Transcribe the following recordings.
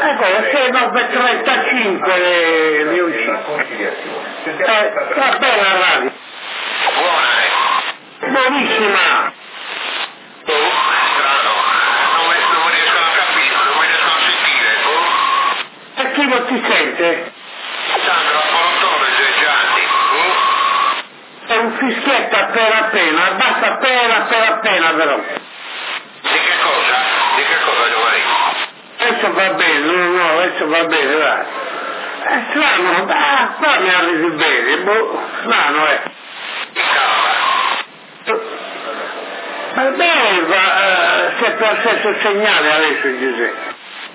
ecco, 6,35 le uscite. Va bene la radio. Buona, Buonissima. Strano, non riesco a capire, non riesco a sentire. E chi non ti sente? Sandro, a Portone, 6 anni. È un fischietto appena, basta appena però. Di che cosa? Di che cosa, Giovanni? Adesso va bene, no, adesso va bene, dai. È strano, qua mi arrivi bene, strano Va bene, se per stesso segnale adesso Giuseppe.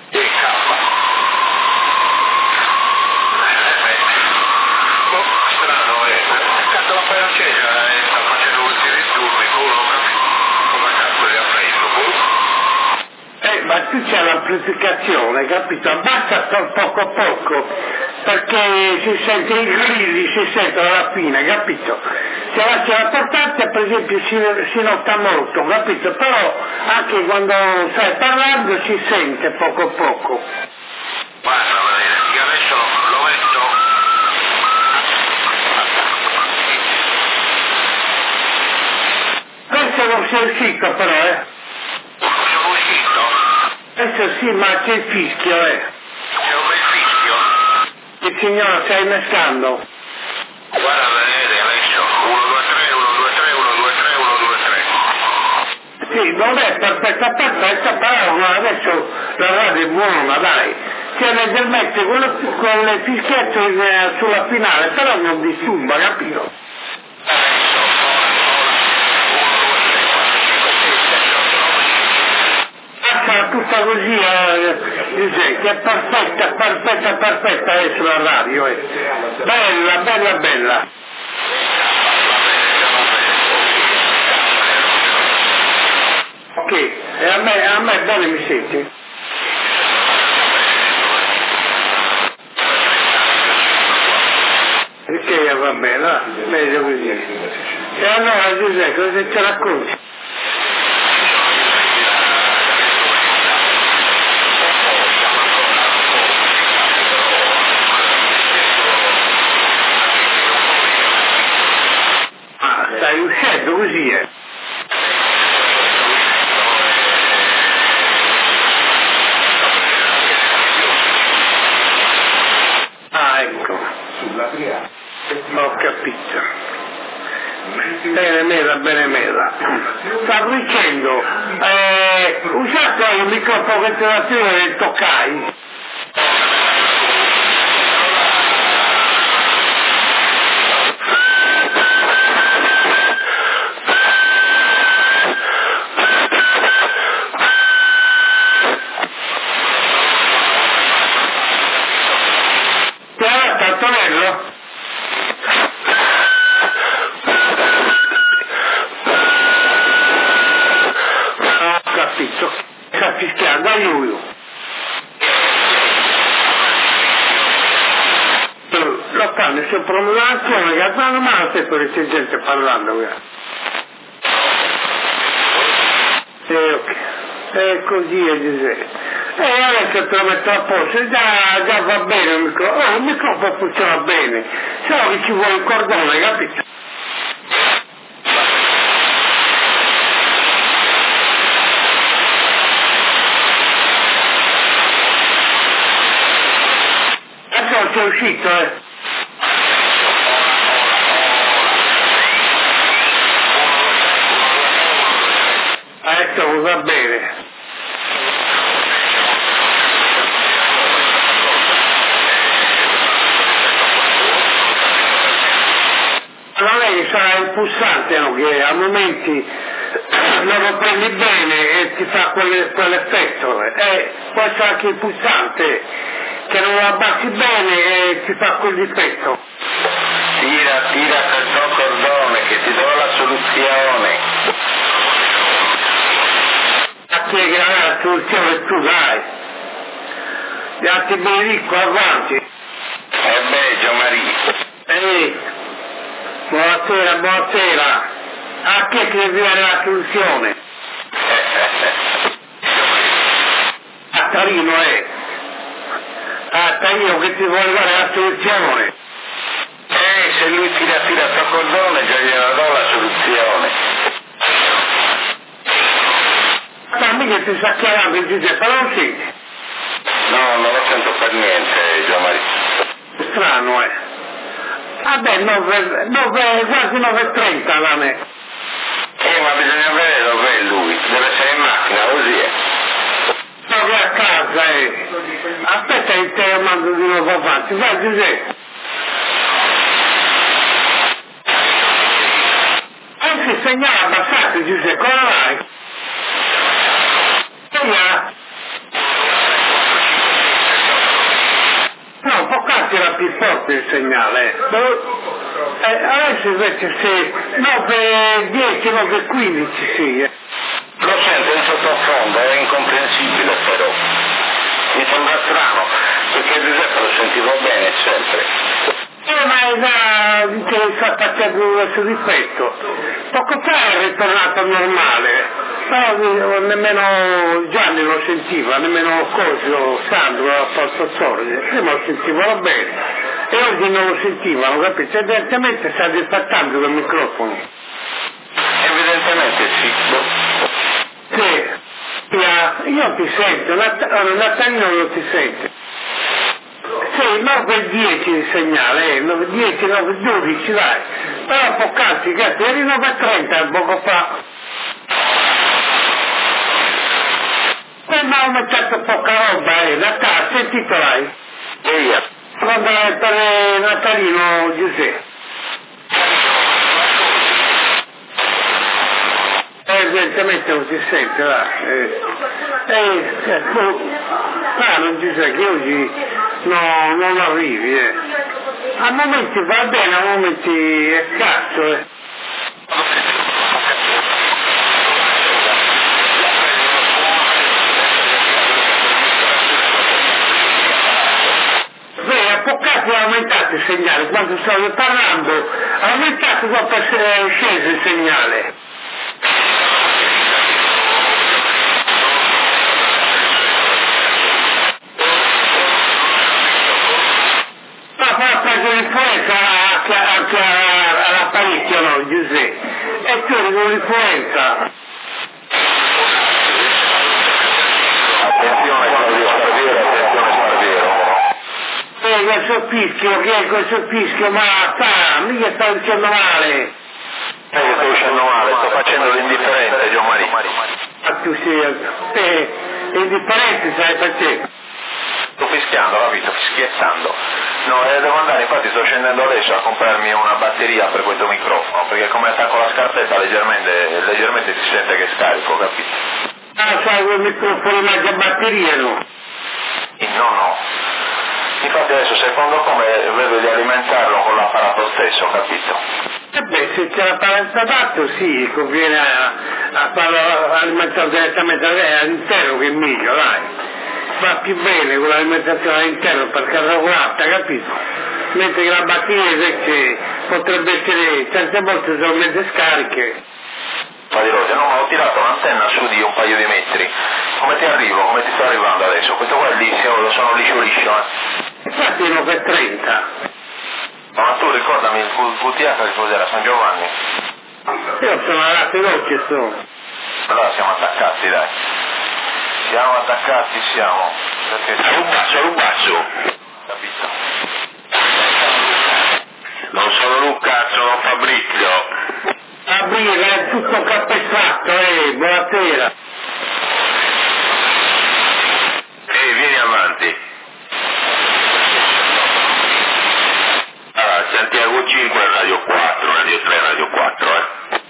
Strano, cazzo l'ho appena accesa e sta facendo questi disturbi, non capisco come cazzo li ha preso, Ma tu c'è l'amplificazione, capito? Abbassa poco a poco, perché si sente i grilli, si sentono alla fine, capito? Se la c'è la portata, per esempio, si nota molto, capito? Però anche quando stai parlando si sente poco a poco. Basta, io adesso lo metto. Questo non sei uscito però, Sono uscito. Adesso sì, ma c'è il fischio, C'è un bel fischio. Il signore stai innescando. Guarda, vedete adesso. 1, 2, 3, 1, 2, 3, 1, 2, 3, 1, 2, 3. Sì, non è perfetta, però adesso la radio è buona, dai. C'è leggermente con le fischiette sulla finale, però non disturba, capito? Passa tutta così, Giuseppe, che è perfetta adesso la radio, Bella. Ok, e a me bene mi senti? Ok, va bene, meglio così. E allora Giuseppe, cosa ci racconti? Stai uscendo così, ecco. Ho capito. Bene mela. Stavo dicendo, usate un microfono ventilativo del Tokai. Antonello? Ho capito. Sta fischiando a lui. Lo fanno sopra un'azione che fanno male sempre c'è gente parlando. Ok. E così è Giuseppe. E adesso te lo metto a posto, già va bene il microfono funziona bene, solo che ci vuole il cordone, capito? Adesso sei uscito, Adesso va bene. Non è che sarà il pulsante, no? Che a momenti non lo prendi bene e ti fa quell'effetto. Può essere anche il pulsante che non lo abbassi bene e ti fa quel difetto. Tira quel tuo cordone che ti do la soluzione. A te che hai la soluzione tu dai. Gli altri benedico avanti. Gianmaria. Buonasera. A che ti viene la soluzione? A Torino io che ti voglio dare la soluzione. Se lui tira a cordone già gliela do la soluzione. Ma mica ti sta chiamando Giuseppe, non senti? No, non lo sento per niente, Giovanni. Strano, Vabbè, quasi 9:30 da me. Ma bisogna vedere dov'è lui, deve essere in macchina, così è. Proprio a casa, Aspetta che te lo mando di nuovo avanti, vai Giuseppe. Si segnala abbastanza Giuseppe, come vai? No, poc'anzi era più forte il segnale. Adesso invece se 9:10, 9:15 sì. Lo sento in sottofondo, è incomprensibile però. Mi sembra strano, perché Giuseppe lo sentivo bene sempre. Ma che sta facendo questo difetto. Poco fa è ritornato normale, però nemmeno Gianni lo sentiva, nemmeno Cosio, Sandro, a posto sorge, prima lo sentivano bene e oggi non lo sentivano, capito? Evidentemente sta difattando il microfono. Evidentemente sì. Sì, io ti sento, Natalino non ti sente. Sì, 9:10 il segnale, 9:10, 9:12, dai. Però poc'anzi, cazzo, eri 9:30 poco fa. Ma ho mettato poca roba, Natale, sentito l'hai? Quando per Natalino Giuseppe. Evidentemente non si sente, va. Non ci sa che oggi non arrivi, A momenti va bene, a momenti è scarso, A poc'anzi è aumentato il segnale, quando stavo parlando, ha aumentato dopo essere sceso il segnale. L'influenza anche all'apparecchio, no, Giuseppe? E tu con l'influenza. Attenzione Sparviero. Questo fischio, che è questo fischio? Ma mica sto dicendo male. Sto dicendo male, sto facendo l'indifferente, Giovanni. Ma tu sei indifferente, sai perché? Sto fischiando, capito? Fischiettando. No, devo andare, infatti sto scendendo adesso a comprarmi una batteria per questo microfono, perché come attacco la scarpetta leggermente si sente che è scarico, capito? Sai quel microfono mangia batteria, no? No. Infatti adesso secondo come vedo di alimentarlo con l'apparato stesso, capito? Se c'è l'apparato adatto sì, conviene a farlo alimentare direttamente all'interno che è meglio, dai. Va più bene con l'alimentazione all'interno perché è regolata, capito? Mentre che la batteria invece potrebbe essere certe volte sono mezze scariche. Ma ho tirato un'antenna su di un paio di metri. Come ti arrivo? Come ti sto arrivando adesso? Questo qua è liscio, lo sono liscio. Infatti 9:30. Ma tu ricordami il VTH che cos'era, San Giovanni? Io sono alla latte dolce sono. Allora siamo attaccati, dai. Siamo attaccati, perché Rubaccio. Capito? Non sono Luca, sono Fabrizio. Fabrizio, è tutto calpestato, buonasera. Vieni avanti. Allora, Santiago 5, Radio 4, Radio 3, Radio 4,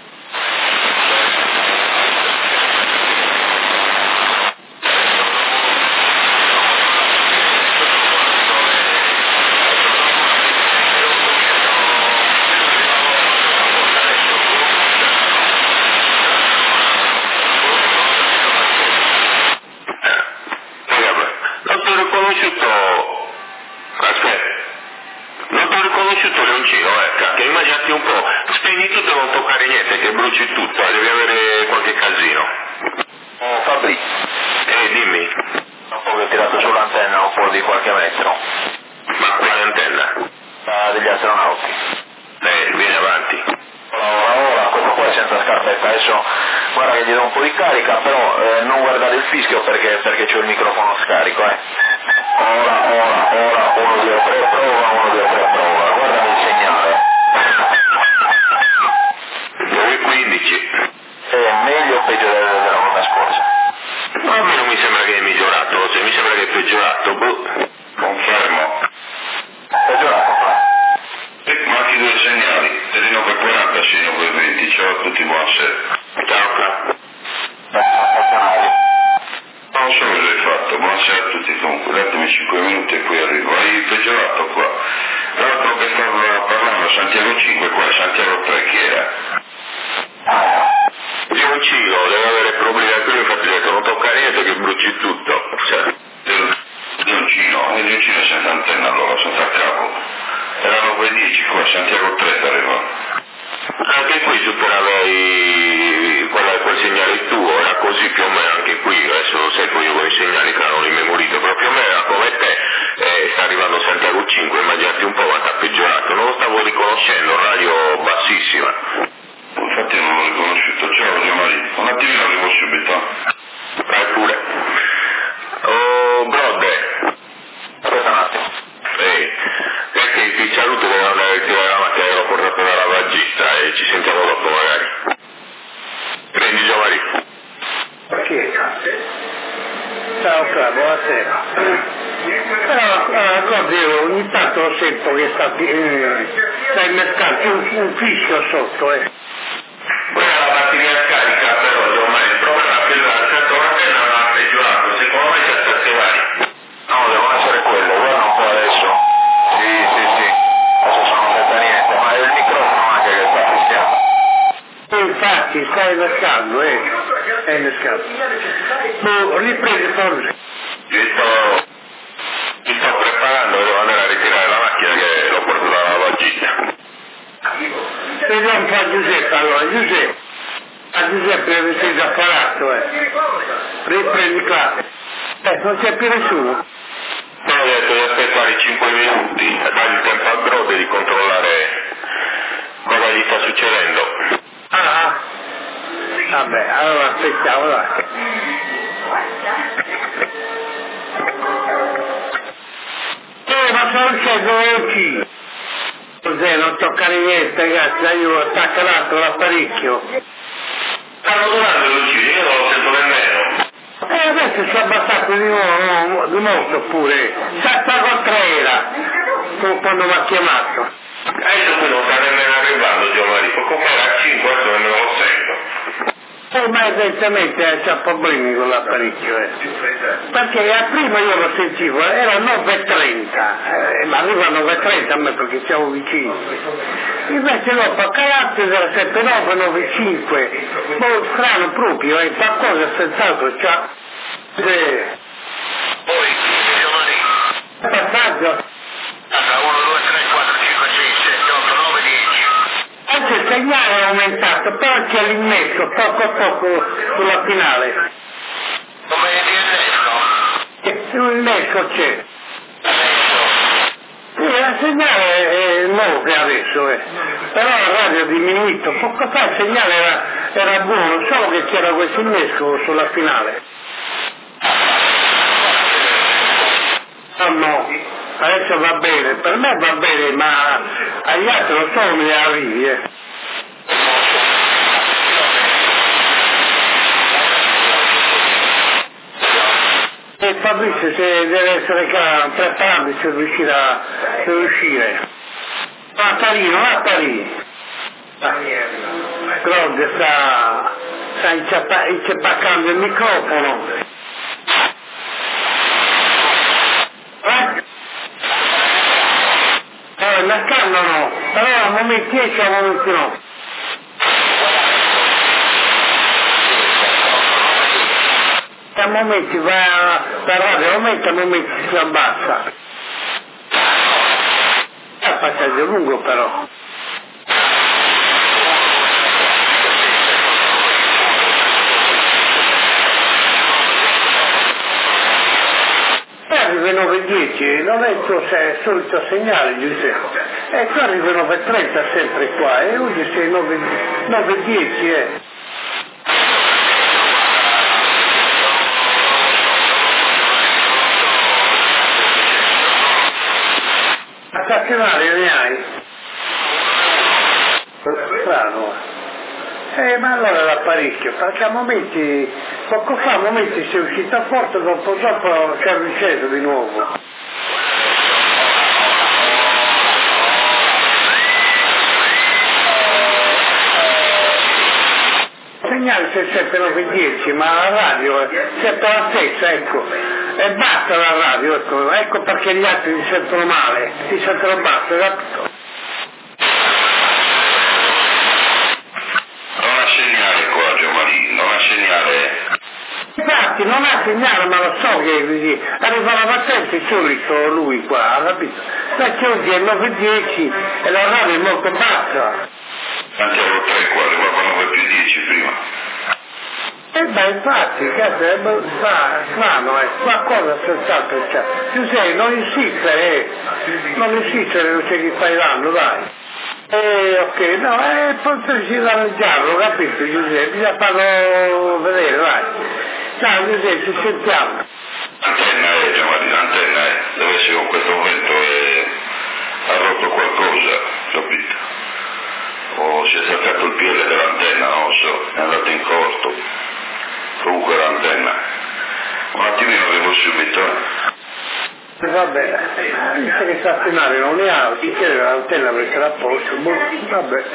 Non ti ho riconosciuto Leoncino, che immaginati un po', spegni tutto e non toccare niente, che bruci tutto, devi avere qualche casino. Fabri, dimmi. Dopo che ho tirato sull'antenna ho dopo di qualche metro. Ma quale antenna? Degli astronauti. Vieni avanti. Ora, questo qua è senza scarpetta, adesso guarda che gli do un po' di carica, però non guardare il fischio perché c'ho il microfono scarico, Ora, 1, 2, 3, prova, 1, 2, 3, prova, guarda il segnale. 9,15. È meglio o peggio della volta scorsa? No, a me non mi sembra che è migliorato, se mi sembra che è peggiorato, confermo. Peggiorato, Manchi 2 segnali, 9,40, 9,20, ciao a tutti, buonasera. Ciao. Non so cosa hai fatto, buonasera a tutti, comunque datemi 5 minuti e poi arrivo. Hai peggiorato qua. L'altro che stava parlando, Santiago 5, qua Santiago 3, chi era? Gioncino, deve avere problemi anche lui, infatti ho detto non tocca niente che bruci tutto. Gioncino è senza antenna allora, senza cavo. Erano 9,10 qua, Santiago 3 arriva. Anche qui superava quel segnale tuo, era così più o meno anche qui, adesso non sai poi io con i segnali che erano immemoriti, però più o meno era come te, sta arrivando Santiago 5, immaginati un po' quanto ha peggiorato, non lo stavo riconoscendo, radio bassissima. Infatti non l'ho riconosciuto, ciao Giovanni, un attimino arrivo subito. Vai pure. Oh, brother. aspetta un attimo. Perché ti saluto per andare a ritirare la macchina che l'ho portata dal lavagista e ci sentiamo dopo magari. Prendi Giovanni. Sì. Ciao Fra, buonasera. Però ogni tanto lo sento che sta innescando un fischio sotto, Quella è la batteria scarica, però Giovanni, il problema è che il certo antenna non ha peggiorato, secondo me c'è state vari. No, devono essere quelle, guarda un po' adesso. Sì. Adesso non sento niente, ma è il microfono anche che sta fischiando. Infatti sta innescando, è innescato. Riprendi forse. Mi sto preparando, devo andare a ritirare la macchina che l'ho portata dalla lavagista. Vediamo un po' a Giuseppe allora, Giuseppe. A Giuseppe deve essere già parato, Riprendi qua. Non c'è più nessuno. Non ho detto di aspettare 5 minuti, dare il tempo a Brode di controllare cosa gli sta succedendo. Vabbè, allora aspettiamo, dai. Ma sono c'è dove cos'è, non toccare niente, ragazzi, io attacca l'altro l'apparecchio. Stanno durando gli uccisi, io non lo sento nemmeno. Adesso si è abbassato di molto pure. Santiago 3 era, quando mi ha chiamato. Adesso qui non sta nemmeno arrivando Giovanni, come era a 5, adesso nemmeno lo sento. Ma evidentemente c'ha problemi con l'apparecchio, perché prima io lo sentivo, era 9,30, ma arriva a 9,30 a me perché siamo vicini. Invece dopo a carattere era 7,9, 9,5, strano proprio, qualcosa senz'altro c'ha. Poi, Giovanni. Passaggio. 1, 2, 3, 4, 5, 6, 7, 8, 9, 10. Anche il segnale è aumentato, però c'è l'innesto poco a poco sulla finale. Come di innesto? Un innesto c'è. Sì, il segnale è nuovo adesso, però la radio è diminuito, poco fa il segnale era buono, solo che c'era questo innesco sulla finale. No, adesso va bene, per me va bene, ma agli altri non so come arrivi, E Fabrizio se deve essere preparato per uscire. Va a Parino. Claudio sta inceppacando il microfono. Nascando no, però a momenti esce, a momenti no. A momenti va per radio, a momenti si abbassa. È un passaggio lungo però. arriva 9:10, non è il tuo solito segnale, Giuseppe. E tu arrivi 9:30 sempre qua, e oggi sei 9:10, Stazionario ne hai? Strano. Ma allora l'apparecchio, perché a momenti, poco fa a momenti sei uscito a porta, dopo si è riceso di nuovo. Il segnale c'è sempre 9:10, ma la radio è sempre la stessa, ecco. E basta la radio, ecco perché gli altri si sentono male, si sentono basta, capito? Non ha segnale qua, Giovanni, non ha segnale. Infatti non ha segnale, ma lo so che arriva la battente solito lui qua, capito? Perché oggi è 9:10 e la radio è molto bassa. Santiago 3 qua, arrivava 9+10 prima. Infatti, cazzo, è strano, qualcosa senz'altro c'è. Giuseppe, non insistere, non c'è chi fai l'anno, dai. Ok, no, potresti danneggiarlo, capito Giuseppe? Bisogna farlo vedere, vai. Ciao Giuseppe, ci sentiamo. L'antenna Giovanni, l'antenna deve essere con questo momento ha rotto qualcosa, capito? O si è staccato il piede dell'antenna, non lo so, è andato in corto. Comunque l'antenna. Un attimino vengo subito. Va bene, dice che stazionario non ne ha, si chiede l'antenna perché l'ha posto, vabbè.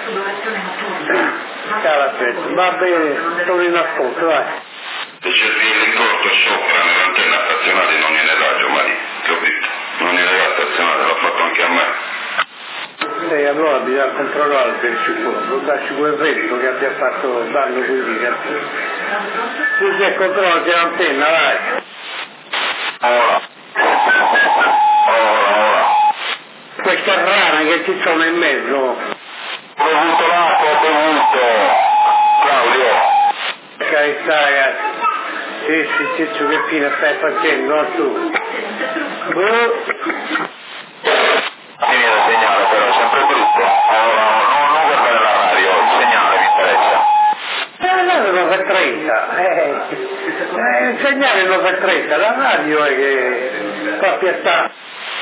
Va bene, sono in ascolto, vai. Se c'è il piede in corto sopra nell'antenna stazionaria non gliene dà, Giovanni, capito? Non gliene dà stazionaria, l'ha fatto anche a me. Allora bisogna controllare per sicuro, darci quel reddito che abbia fatto danno così, capito? Tu si controlla che l'antenna, vai. Ora. Questa rana che ci sono in mezzo. Ho bevuto l'acqua, ho bevuto. Claudio. Carità, ragazzi. Sì, che fine stai facendo, no, tu? Finire il segnale però, è sempre brutto. Non guardare la radio, il segnale mi interessa. Allora 9:30, il segnale è 9:30, la radio è che proprio sta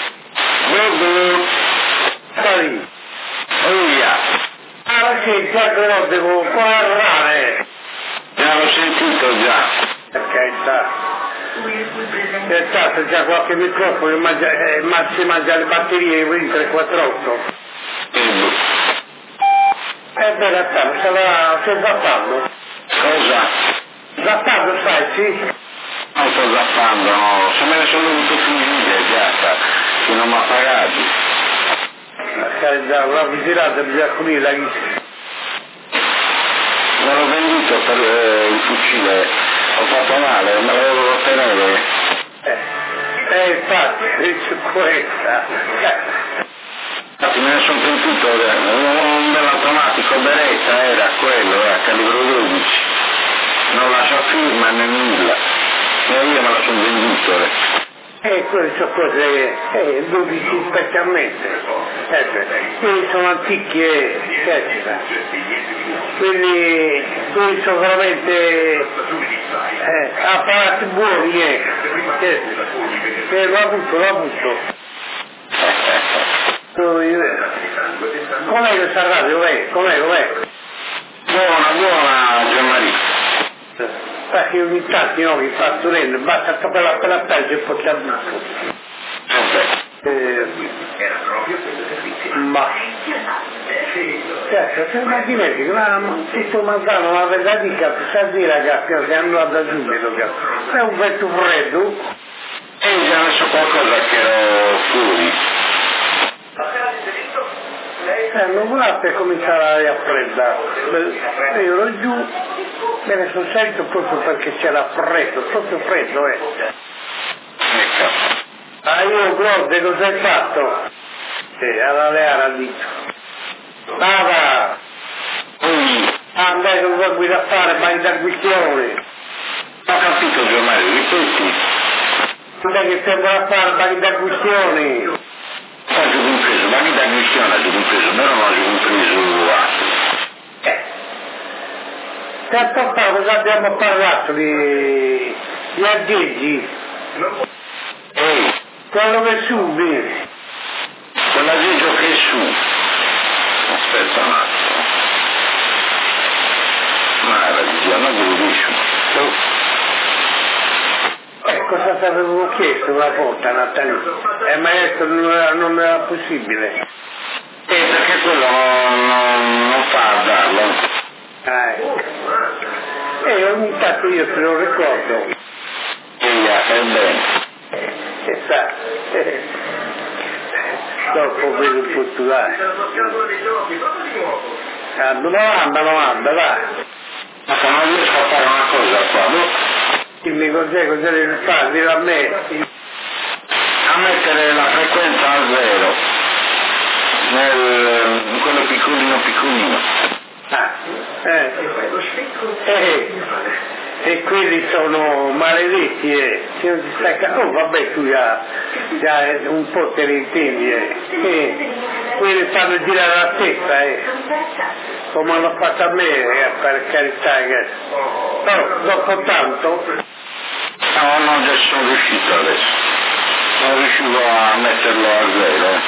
lì. Via. Ah sì, già però devo guardare. L'ho sentito già. Perché c'è stato già qualche microfono che si mangia le batterie di 348. Beh, Gattaro, stai zappando? Cosa? Zappando, sai, sì? Non sto zappando, no. Se me ne sono dovuto finire già, che non mi ha pagati. La vigilante bisogna finire la lista. Me l'ho venduto per il fucile, ho fatto male, me lo devo tenere. Infatti, su questa. Infatti me ne sono pentito, un bell'automatico Beretta era quello, a calibro 12. Non lascia firma né nulla. E io me la sono venduto. Quelle sono cose, 12 specialmente. Quelli sono antichi, quelli sono veramente apparati buoni, l'ho avuto. Com'è questa radio? Com'è? Buona, Gianmaria. Perché ogni tanto io mi fa sorelle, basta capire appena peggio e poi ci abuso. Ma certo, ma dimentichi, tutto mangiano una vedatica, sa dire ragazzi che hanno da subito, è un vento freddo. E mi ha messo qualcosa che ero fuori. Non volate cominciare a freddare. Io ero giù, me ne sono salito proprio perché c'era freddo, proprio freddo, io guarda, cosa hai fatto? Alla leara al dito. Vada! Andai con la guida a fare, vai da guistione. Ho capito, Giornale, ripeti. Non è che sembra a fare baghi da questioni. Oggi ho compreso, baghi da questione, ho compreso, però non ho compreso altri. Tempo fa cosa abbiamo parlato di aggeggi? Quello che subi. Quell'aggeggio che è su. Aspetta un attimo. Ma era di giorno che lo dici. Cosa ti avevo chiesto una volta, Natalino? Ma adesso non era possibile. Perché quello non fa a darlo. Ogni tanto io te lo ricordo. Bene. Sa. Dopo vedo un po' tu là. Domanda, va. Ma se non riesco a fare una cosa qua, Dimmi cos'è devi fare, dillo a me. A mettere la frequenza a zero, in quello piccolino. E quelli sono maledetti, se non si stacca. Oh vabbè, tu già un po' te ne intendi, quelli fanno girare la testa, come hanno fatto a me, per carità, però dopo tanto. No, non sono riuscito adesso, non riuscivo a metterlo a zero.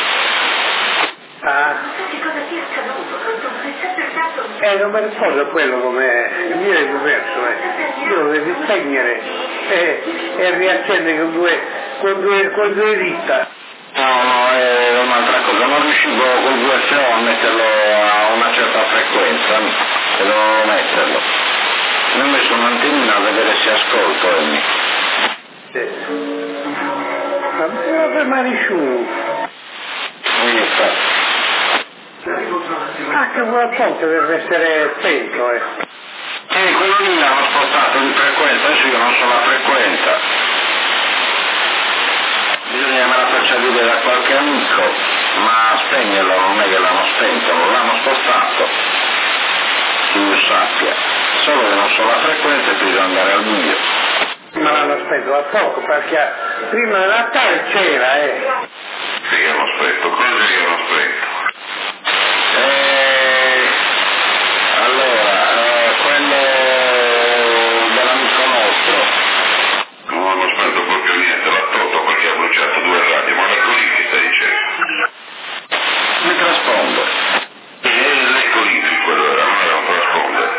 Non mi ricordo quello come il mio è diverso, io lo devi spegnere e riaccendere con due dita. No, è un'altra cosa, non riuscivo col VSO a metterlo a una certa frequenza e dovevo metterlo. Ne ho messo un'antennina a vedere se ascolto Ma Marisciù. Anche una volta deve essere spento, quello lì l'hanno spostato di frequenza, adesso io non so la frequenza. Bisogna che me la faccia dire da qualche amico, ma spegnerlo non è che l'hanno spento, l'hanno spostato, che io sappia. Solo che non so la frequenza e bisogna andare al buio. Ma l'hanno spento da poco, perché prima del Natale c'era, Sì, hanno spento, cosa che hanno spento? Allora, quello dell'amico nostro. Non hanno spento proprio niente, l'ha tolto perché ha bruciato 2 radio, ma l'ecco lì che stai dicendo? Mi trasponde. L'ecco lì, quello era, non era un trasponder.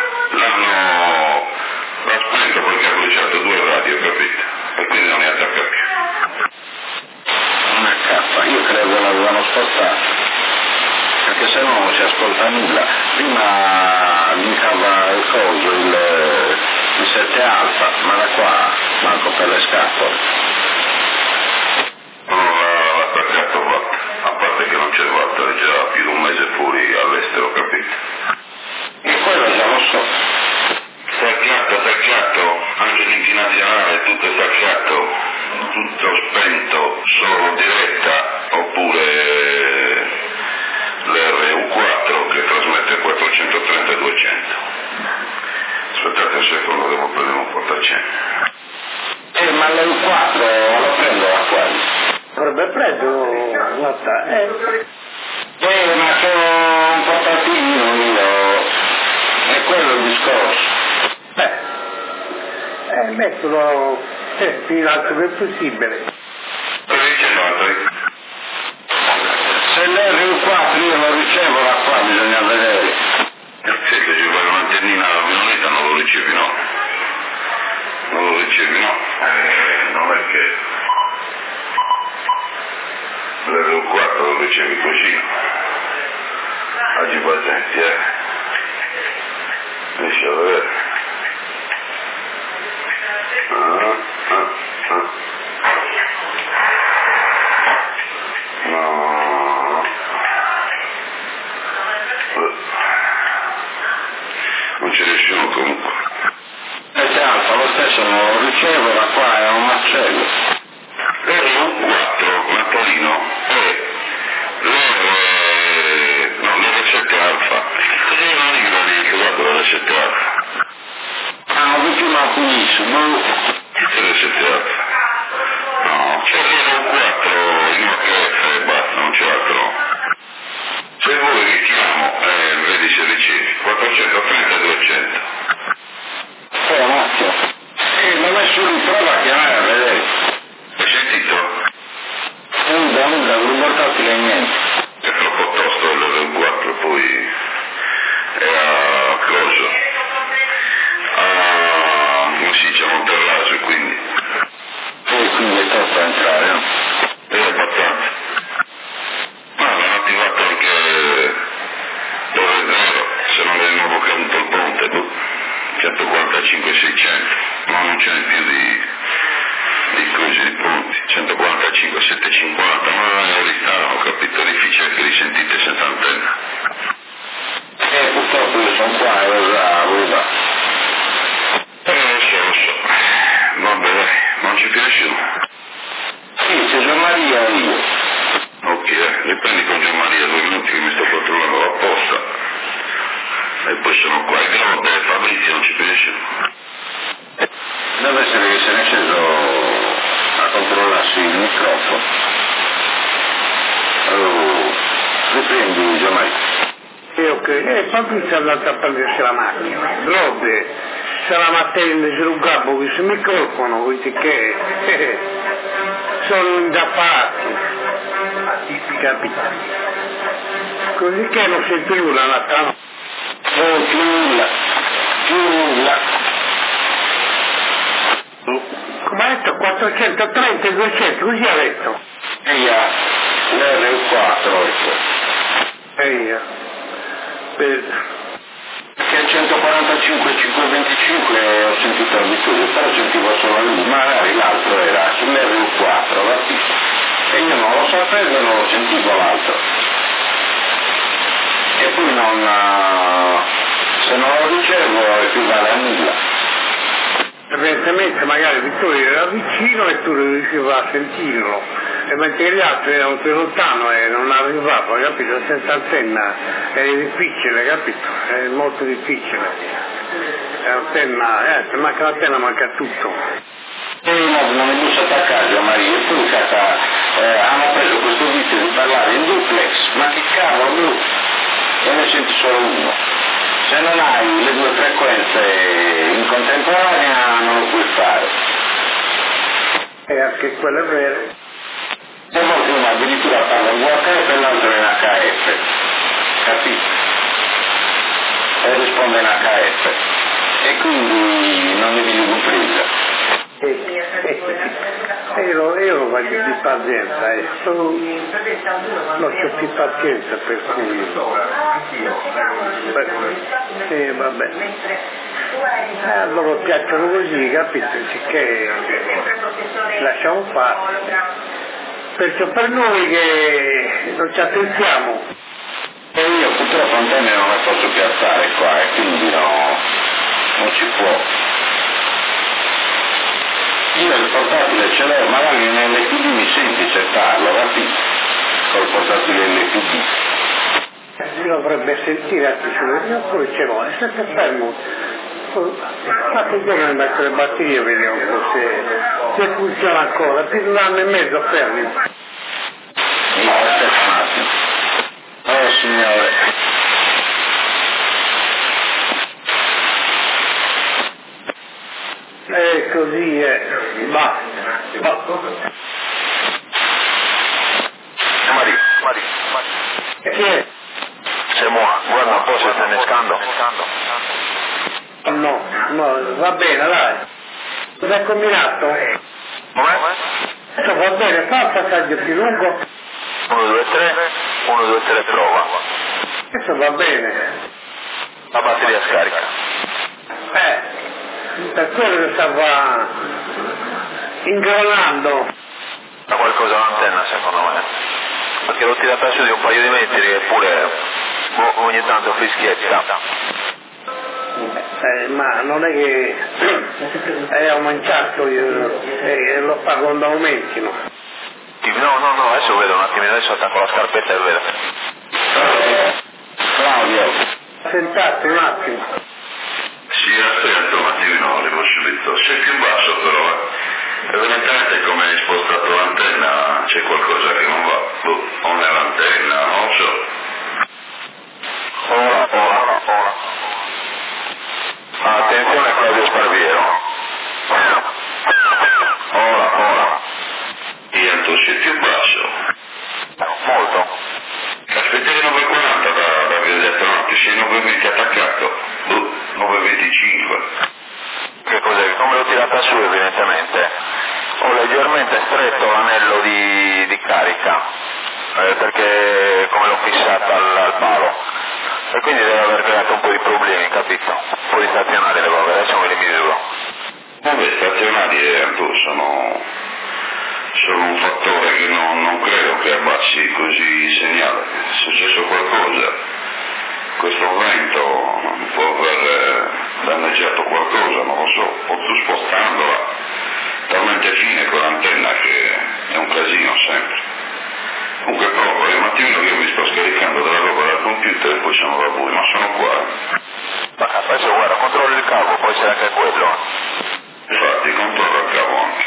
L'ha spento perché ha bruciato 2 radio, capito? E quindi non ne attacca più. Una cappa, io credo che l'avevano spostato. Perché se no non si ascolta nulla. Prima linkava il coso, il 7 alfa, ma da qua manco per le scatole. Non l'ha attaccato Watt, a parte che non c'è Watt, è già più di un mese fuori all'estero, capito? E quello già lo so. Staccato, anche l'inclinazionale, tutto staccato, tutto spento, solo diretta, oppure l'RU4 che trasmette 430-200. Aspettate un secondo, devo prendere un portacene. Ma l'RU4 lo prendo da quelli? Vorrebbe prendere, guarda, ma sono un portatino io, è quello il discorso. Metterlo più in alto che possibile. Se l'RU4 io lo ricevo da qua, bisogna vedere. Se ci vuole un'antennina alla violetta non lo ricevi, no? Non lo ricevi, no? Non è che l'RU4 lo ricevi così. Oggi presenti, riesci a vedere? No. Non c'è nessuno comunque. Se alfa lo stesso non lo ricevo, da qua è un macello. l'R4 Napolino è l'R7 alfa. Così non dico che guarda l'R7 alfa. Ah, l'ultima finissimo. entrare, no? Abbastanza. Ma l'hanno attivato anche dove è vero, se non è il nuovo caduto il ponte, 145-600, ma non c'è più di cose di punti, 145-750, ma non è ristano, ho capito, è difficile che li sentite senza antenna. Purtroppo io sono qua e lo so. Lo so. Vabbè, dai, non c'è più nessuno. Sì, c'è Gianmaria e io. Ok, riprendi con Gianmaria 2 minuti che mi sto controllando apposta. E poi sono qua, il Grotte e Fabrizio, non c'è più nessuno. Deve essere che se ne è sceso a controllarsi il microfono. Allora, riprendi Gianmaria. Ok, Fabrizio è andato a prendersi la macchina. Grotte, se la mattina c'è un capo che si microfono, quindi che sono indappati. Capito? Così che non senti nulla l'altra notte. Oh, più nulla. Come ha detto 430 e 200, così ha detto. Via, l'R4 Che a 145 525 ho sentito il Vittorio, però sentivo solo lui, magari l'altro era sull'R4, capito? E io non lo sapevo e non lo sentivo l'altro. E poi se non lo ricevo equivale a nulla. Evidentemente magari Vittorio era vicino e tu non riuscivi a sentirlo, e mentre gli altri erano più lontano e non arrivava, capito? Senza antenna è difficile, capito? È molto difficile. L'antenna, se manca l'antenna manca tutto. E non mi bussa a casa Maria, e poi hanno preso questo vizio di parlare in duplex, ma che cavolo, e ne senti solo uno. Se non hai le 2 frequenze in contemporanea non lo puoi fare. E anche quello è vero. E molti uno addirittura parla in UHF e l'altro in HF, capito? E risponde in HF. E quindi non ne viene compresa. Io lo faccio più pazienza, non c'ho più pazienza per cui. Vabbè. A loro piacciono così, capito? Che lasciamo fare. Perciò per noi che non ci attenziamo. E io purtroppo antenne non le posso piazzare qua e quindi non ci può. Io il portatile ce l'ho, magari nell'LPD mi senti se parlo, capito? Col portatile LPD. Si dovrebbe sentire anche oppure ce l'ho, e se stai fermo, fate il giorno di mettere le batterie e vediamo un po' se funziona ancora, più di 1 anno e mezzo fermi. No, aspetta un attimo. Oh signore. Così è, basta. Maria. Che è? C'est moi, guarda un po' se stai innescando. No, va bene, dai. Cosa hai combinato? Com'è? Adesso va bene, fa un passaggio più lungo. 1, 2, 3, 1, 2, 3, prova. Adesso va bene. La batteria scarica. Per quello che stava ingranando. Da qualcosa all'antenna secondo me. Perché l'ho tirata su di un paio di metri eppure ogni tanto fischietta. Ma non è che è aumentato, lo fa quando aumentino. No, adesso vedo un attimino, adesso attacco la scarpetta e vedo. Claudio. Sentate un attimo. Sì, aspetta un attimino, arrivo subito. Sei più basso però, evidentemente come hai spostato l'antenna c'è qualcosa che non va. O nell'antenna, non lo so. Ora. Attenzione Claudio Sparviero. Ora. Tu sei più basso. Molto. Aspettare 940 da Violetta Notti, sei 920 attaccato. 925. Che cos'è? Come l'ho tirata su evidentemente. Ho leggermente stretto l'anello di carica, perché come l'ho fissata al palo, e quindi deve aver creato un po' di problemi, capito? Un po' di stazionari devo avere, adesso me li misuro. Vabbè, stazionari sono un fattore che non credo che abbassi così il segnale. È successo qualcosa, questo vento può aver danneggiato qualcosa, non lo so, o tu spostandola talmente fine con l'antenna che è un casino sempre. Comunque provo, un attimino che io mi sto scaricando della roba dal computer e poi sono da voi, ma sono qua. Ma adesso guarda, controllo il cavo, poi c'è anche quello. Infatti, controllo il cavo anche.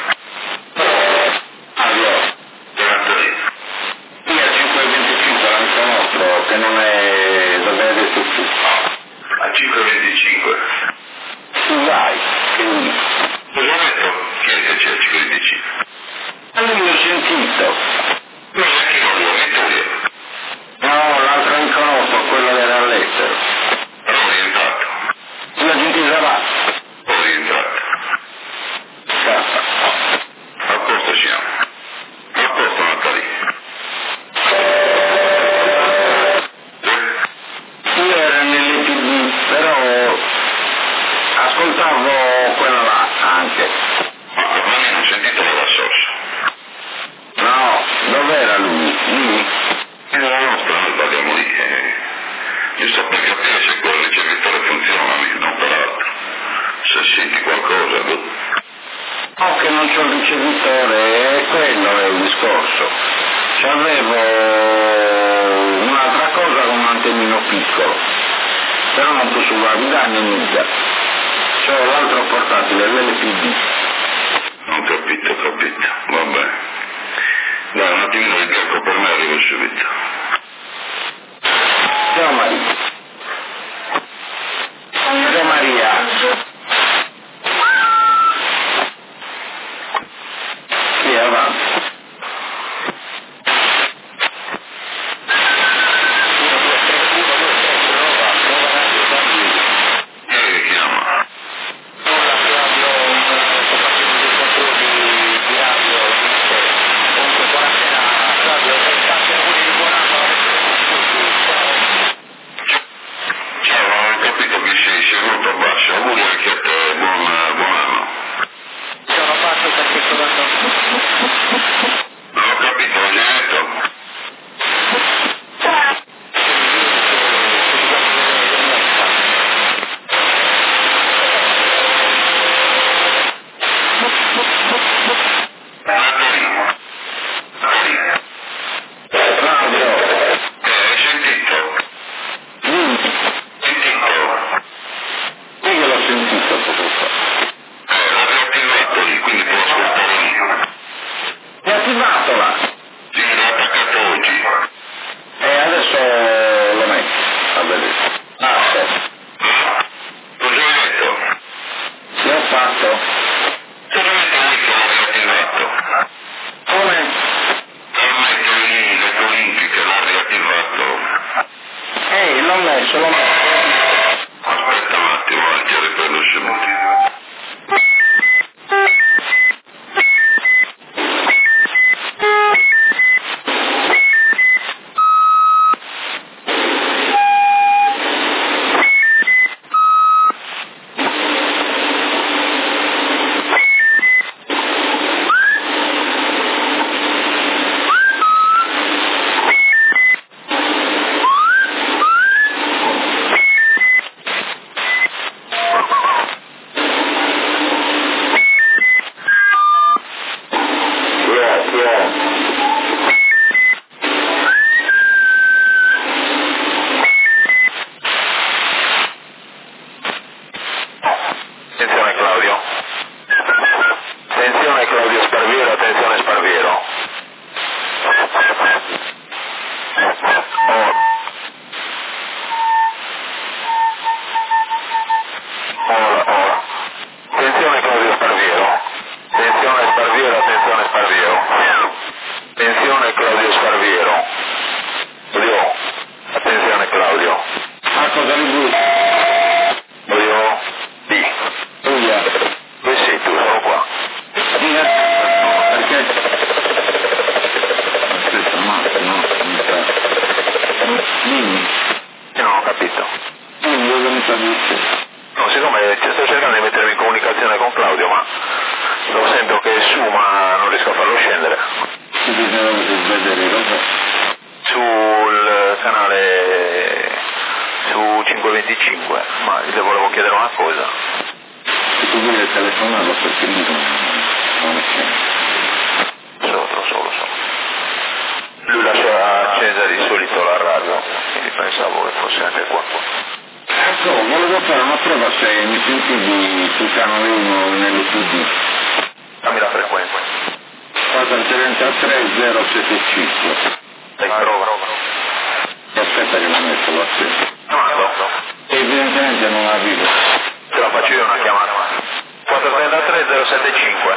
Che non è dove hai detto tu. A 5.25. Tu vai, che dici? Cosa ho detto? Chi è che c'è a 5.25? Allora l'ho sentito. Non è che non l'ho detto io. No, l'altro incontro, quello era all'estero. Però è rientrato. L'ho sentita là. È rientrato. A posto siamo. A posto Natalì. Io ero nell'EPD, però ascoltavo quella là anche. Ma non ho sentito la sorsa. No, dov'era lui? Lì? Nella nostra noi parliamo lì. Io sto per capire se quel ricevitore funziona lì, non per altro. Se senti qualcosa, No, che non c'ho il ricevitore, e quello è il discorso. C'avevo un'altra cosa con un antennino piccolo, però non posso guardare né mica. C'ho l'altro portatile, l'LPD. ho capito. Va bene. Dai, un attimino di tempo per me, arrivo subito. Ciao Maria. Ciao Maria. Sì, avanti. Chi è che chiama? Ciao, ho capito che sei venuto a basso, auguri anche a te, buon anno. Sono fatto perché sono Non ho capito, l'ho già detto? Hai sentito? Sì che l'ho sentito poco fa. L'ho riattivato lì, quindi può ascoltare lì. Mi ha attivato là. Sì, l'ho attaccato oggi. E adesso lo metto. A vedere. Sì. Cosa hai detto? L'ho fatto. Solamente lì che l'ho riattivato. Come? Non metto lì le olimpiche, l'ho riattivato. L'ho messo. Aspetta un attimo, ti riprendo subito. Attenzione Claudio. Attenzione Claudio Sparviero, attenzione Sparviero. Ora. Attenzione Claudio Sparviero. Attenzione Sparviero, attenzione Sparviero. 775, ma le volevo chiedere una cosa. Se tu vuoi telefonarlo perché lì non è c'è. Lo so. Lui lascia accesa di solito la radio, quindi pensavo che fosse anche qua. Ecco, volevo fare una prova se mi sentivi sul canale 1 nell'UTD. Dammi la frequenza. 433-075. Dai, prova. Aspetta che la metto la stessa. No. Evidentemente non arrivo. Te la faccio io una chiamata. 433-075.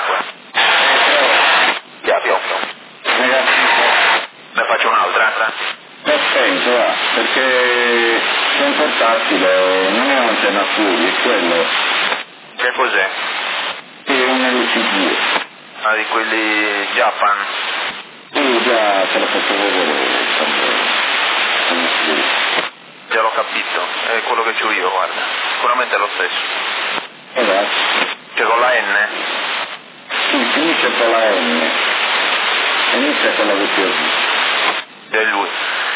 Piatto. Negativo. Ne faccio un'altra. Attento, perché c'è un portatile, non è un'antenna fuori, è quello. Che cos'è? È un LCD. Ah, di quelli Japan. Io già te l'ho fatto vedere quando scrivo. Già l'ho capito, è quello che c'ho io, guarda. Sicuramente è lo stesso. Esatto. C'è con la N? Sì, finisce con la N. Inizia con la W. È lui.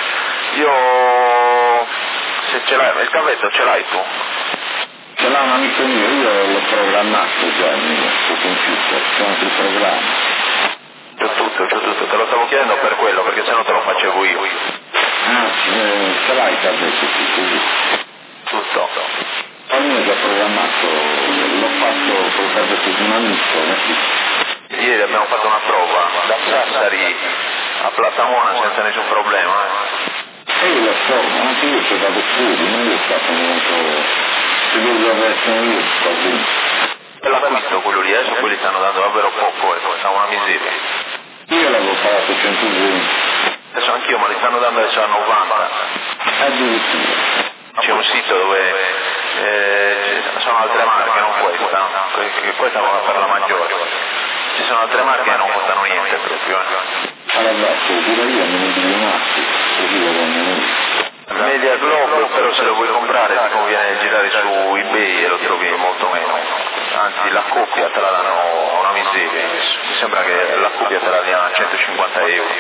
Io... se ce l'hai... il cavetto ce l'hai tu? Ce l'ha un amico mio, io l'ho programmato già nel suo computer, c'è anche il programma. C'ho tutto, te lo stavo chiedendo per quello, perché sennò te lo facevo io. Ah, ce l'hai il cavetto così. Tutto. Ma io ho già programmato, l'ho fatto col cavetto di un amico, Ieri abbiamo fatto una prova da Sassari a Platamona senza nessun problema. Io lo so, anche io ci vado fuori, non io ho stato molto... Se devo essere io, così. E l'acquisto quello lì, adesso quelli stanno dando davvero poco, sta una miseria. Io l'avevo pagato 120. Adesso anch'io, ma li stanno dando adesso a 90. Addirittura. C'è un sito dove sono altre marche, non questa, che questa va per la maggiore. Ci sono altre marche che non costano niente proprio. Allora, pure io non mi dico matti, così lo voglio. Media Globo, però se lo vuoi comprare ti conviene girare su eBay e lo trovi molto meno. Anzi, la coppia te la danno a una miseria. Mi sembra che la coppia te la dia a 150 euro.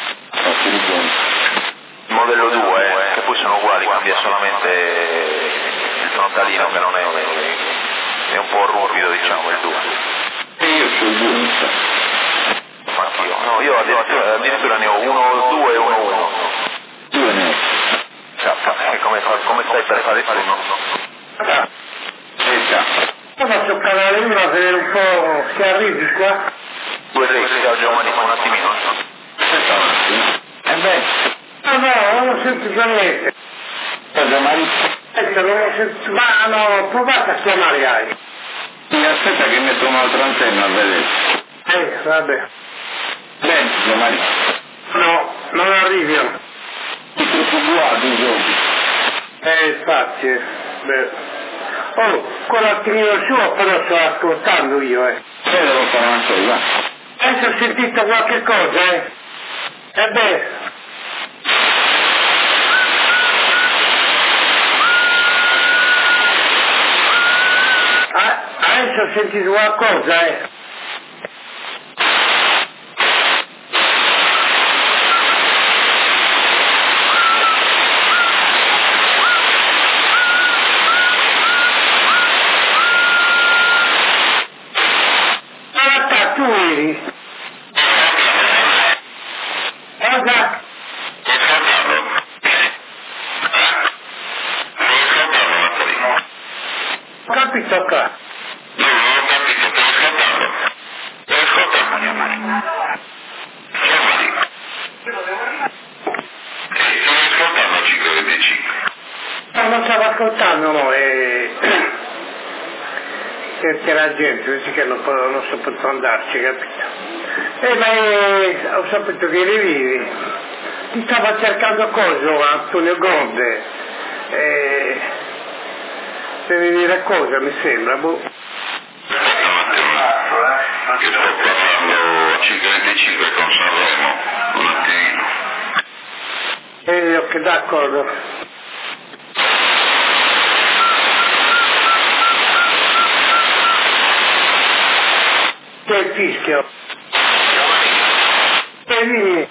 Il modello 2, che poi sono uguali, cambia solamente il frontalino che non è un po' ruvido, diciamo, il 2. E io c'ho il 2, Ma anch'io, no, io addirittura ne ho 1, 2 e 1, 1. 2 ne ho. Come stai per fare turno? Io faccio canale 1 a vedere un po' se arrivi qua. Vuoi che Giovanni un attimino? Aspetta un attimo. No, non ho sentito niente. Cosa Mario? Non ho sentito. Ma no, provate a chiamare Gai. Aspetta che metto un'altra antenna a vedere. Vabbè. Bene, Giovanni. No, non arrivi. È troppo buono i giochi. Infatti. Beh. Oh, quell'attimino suo però sto ascoltando io, Devo fare una cosa. Adesso ho sentito qualche cosa, beh. Adesso ho sentito qualcosa, Cosa? Ho capito qua. No, non ho capito, sto ascoltando. Sto ascoltando, Giovanni. Sì, sto ascoltando 525. No, non stavo ascoltando, no, perché la gente dice che non so potuto andarci, capito? Ma ho saputo che eri vivi. Ti stava cercando cosa, Antonio Gonde. Devi dire cosa, mi sembra, boh. Aspetta un attimo, che sto parlando a 525 con Sanremo, un attimino. Ok, d'accordo. Che il fischio? Vieni.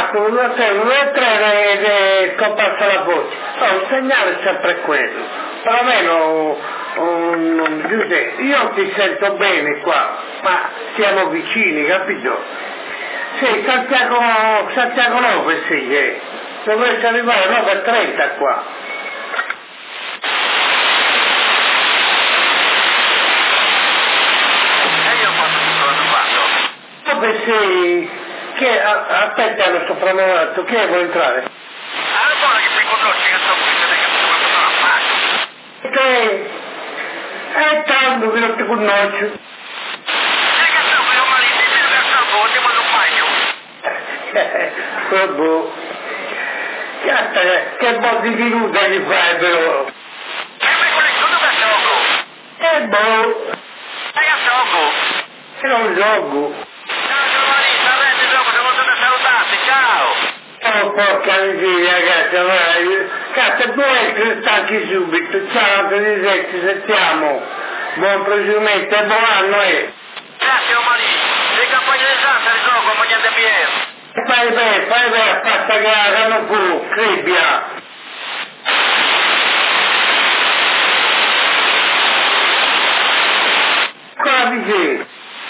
chiamato 1-3 ed è scomparsa la voce. Il segnale è sempre quello. Perlomeno, Giuseppe, io ti sento bene qua, ma siamo vicini, capito? Sì, Santiago 9, sì, dovresti arrivare a 9:30 qua. E io posso tutto quanto? Sì, che aspetta, lo sto prenotato, che vuoi entrare? Allora che sei con noi, che sto qui, non hai capito quanto sono a fare? È tanto che non ti conosci. E che sto qui, ho malissimo, che sto qui, ti mando un bagno. Boh. Cazzo, che po' di minuta gli fai però? E me con il tutto che gioco? Boh. E che gioco? E non gioco. Ciao Giovanni, arrendi dopo, siamo tutti salutati, ciao! Oh, porca miseria, ragazzi, vai. Cazzo, può essere stanchi subito. Ciao, ci sentiamo. Buon proseguimento e buon anno, Grazie, Omari. Le campagne di Santa di gioco, ma niente pieno. Fai bene, passa che la non fu, crebbia. Cosa dici?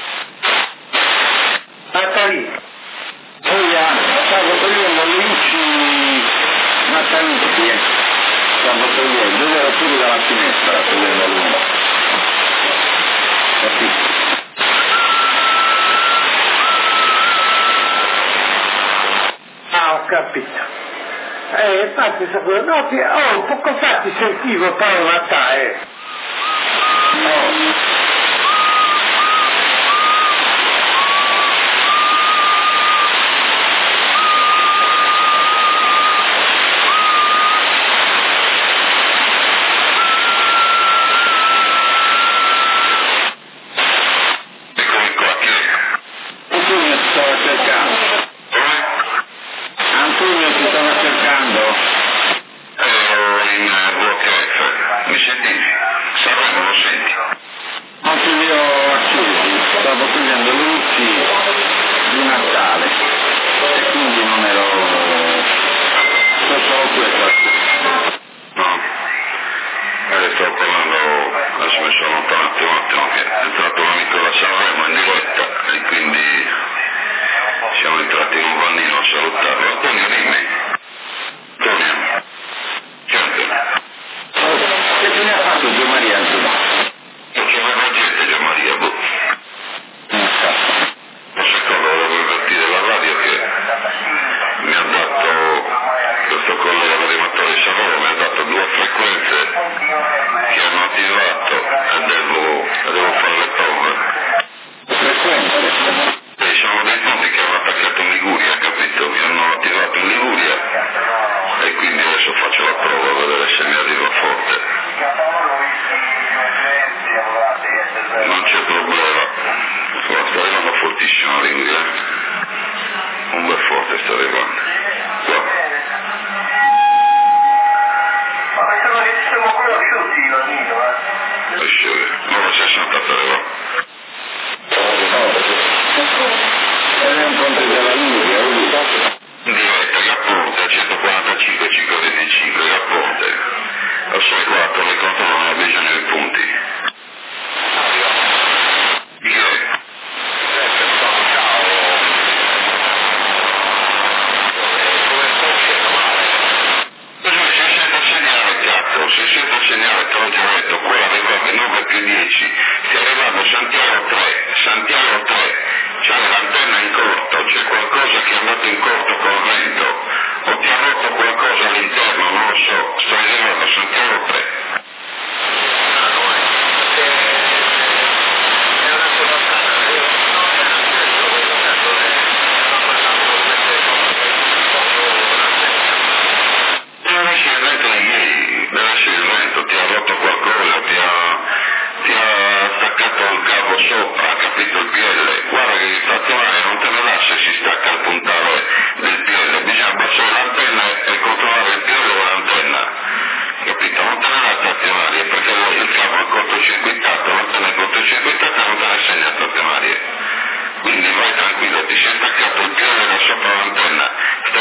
Natali. Stavo togliendo le luci natalizie, stavo togliendo, io ero pure dalla finestra togliendo l'uno, capito? Ho capito. Infatti sapevo, no, poco fa ti sentivo però No. Antonio ti stava cercando? Ero in WhatsApp, mi senti? Sanremo lo senti? Anche io accesi, stavo togliendo le luci di Natale e quindi non ero... so solo questo. No. Stavo parlando, adesso mi sono allontanato un attimo che è entrato un amico da Sanremo in diretta e quindi siamo entrati in un vanino a salutarlo. Antonio, dimmi. Antonio. Gente. Che te ne ha fatto Gio Maria? Non c'è mai gente, Gio Maria, boh. Non so cosa volevo invertire la radio che mi ha dato, questo collega dell'animatore di Sanremo mi ha dato 2 frequenze che hanno attivato e devo fare le prove. Frequenze? Sono dei punti che hanno attaccato in Liguria, capito? Mi hanno attivato in Liguria e quindi adesso faccio la prova a vedere se mi arriva forte. Non c'è problema. Sta arrivando fortissimo la Liguria. Un bel forte sta arrivando. Qua. siamo conosciuti, Lanino, Asciughe. 9,60 arriva. È un ponte della Liguria, In diretta, Gapponte, 145, 525, Gapponte. Ho 6-4, le conto non ho bisogno di punti. Chi è? Se sento il segnale, te l'ho già detto, qua arrivate 9 più 10, stai arrivando Santiago 3, c'è l'antenna in corto, c'è qualcosa che è andato in corto con il vento, o ti ha rotto qualcosa all'interno, non lo so, stai arrivando Santiago 3. Deve essere il vento, ti ha rotto qualcosa, ti ha attaccato il cavo sopra, ha capito il piede. Guarda che il tatuare non te ne dà se si stacca il puntale del piede, bisogna abbassare l'antenna e controllare il piede con l'antenna, capito? Non te ne dà stazionarie perché il cavo è cortocircuitato, l'antenna è cortocircuitata, non te ne segna stazionarie. Quindi vai tranquillo, ti sei attaccato il piede da sopra l'antenna,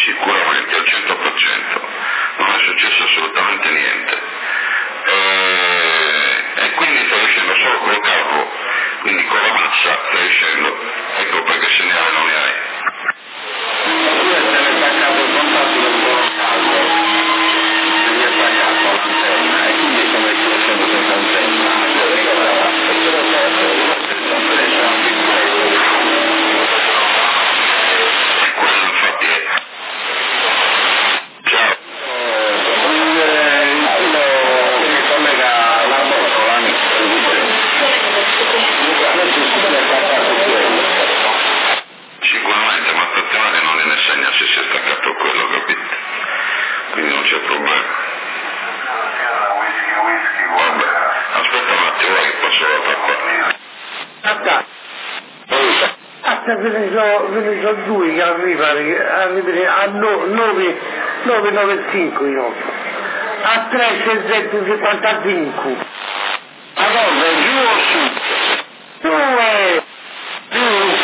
sicuramente al 100%, non è successo assolutamente niente. E quindi sta uscendo solo col carro, quindi con la massa sta uscendo, ecco perché segnale non ne hai. Oppure se ne è staccato il contatto del caldo, se ne è staccato l'antenna e quindi sto mettendo senza antenna. Quello infatti è. Ciao. Mi collega la botola, Sicuramente, ma attenzione non ne segna se si è staccato quello, capito? Quindi non c'è problema. Vabbè, aspetta un attimo che passo da qua. Ve ne so due che arrivano a 995 io. A 3 655. Madonna, giù o su? Giù.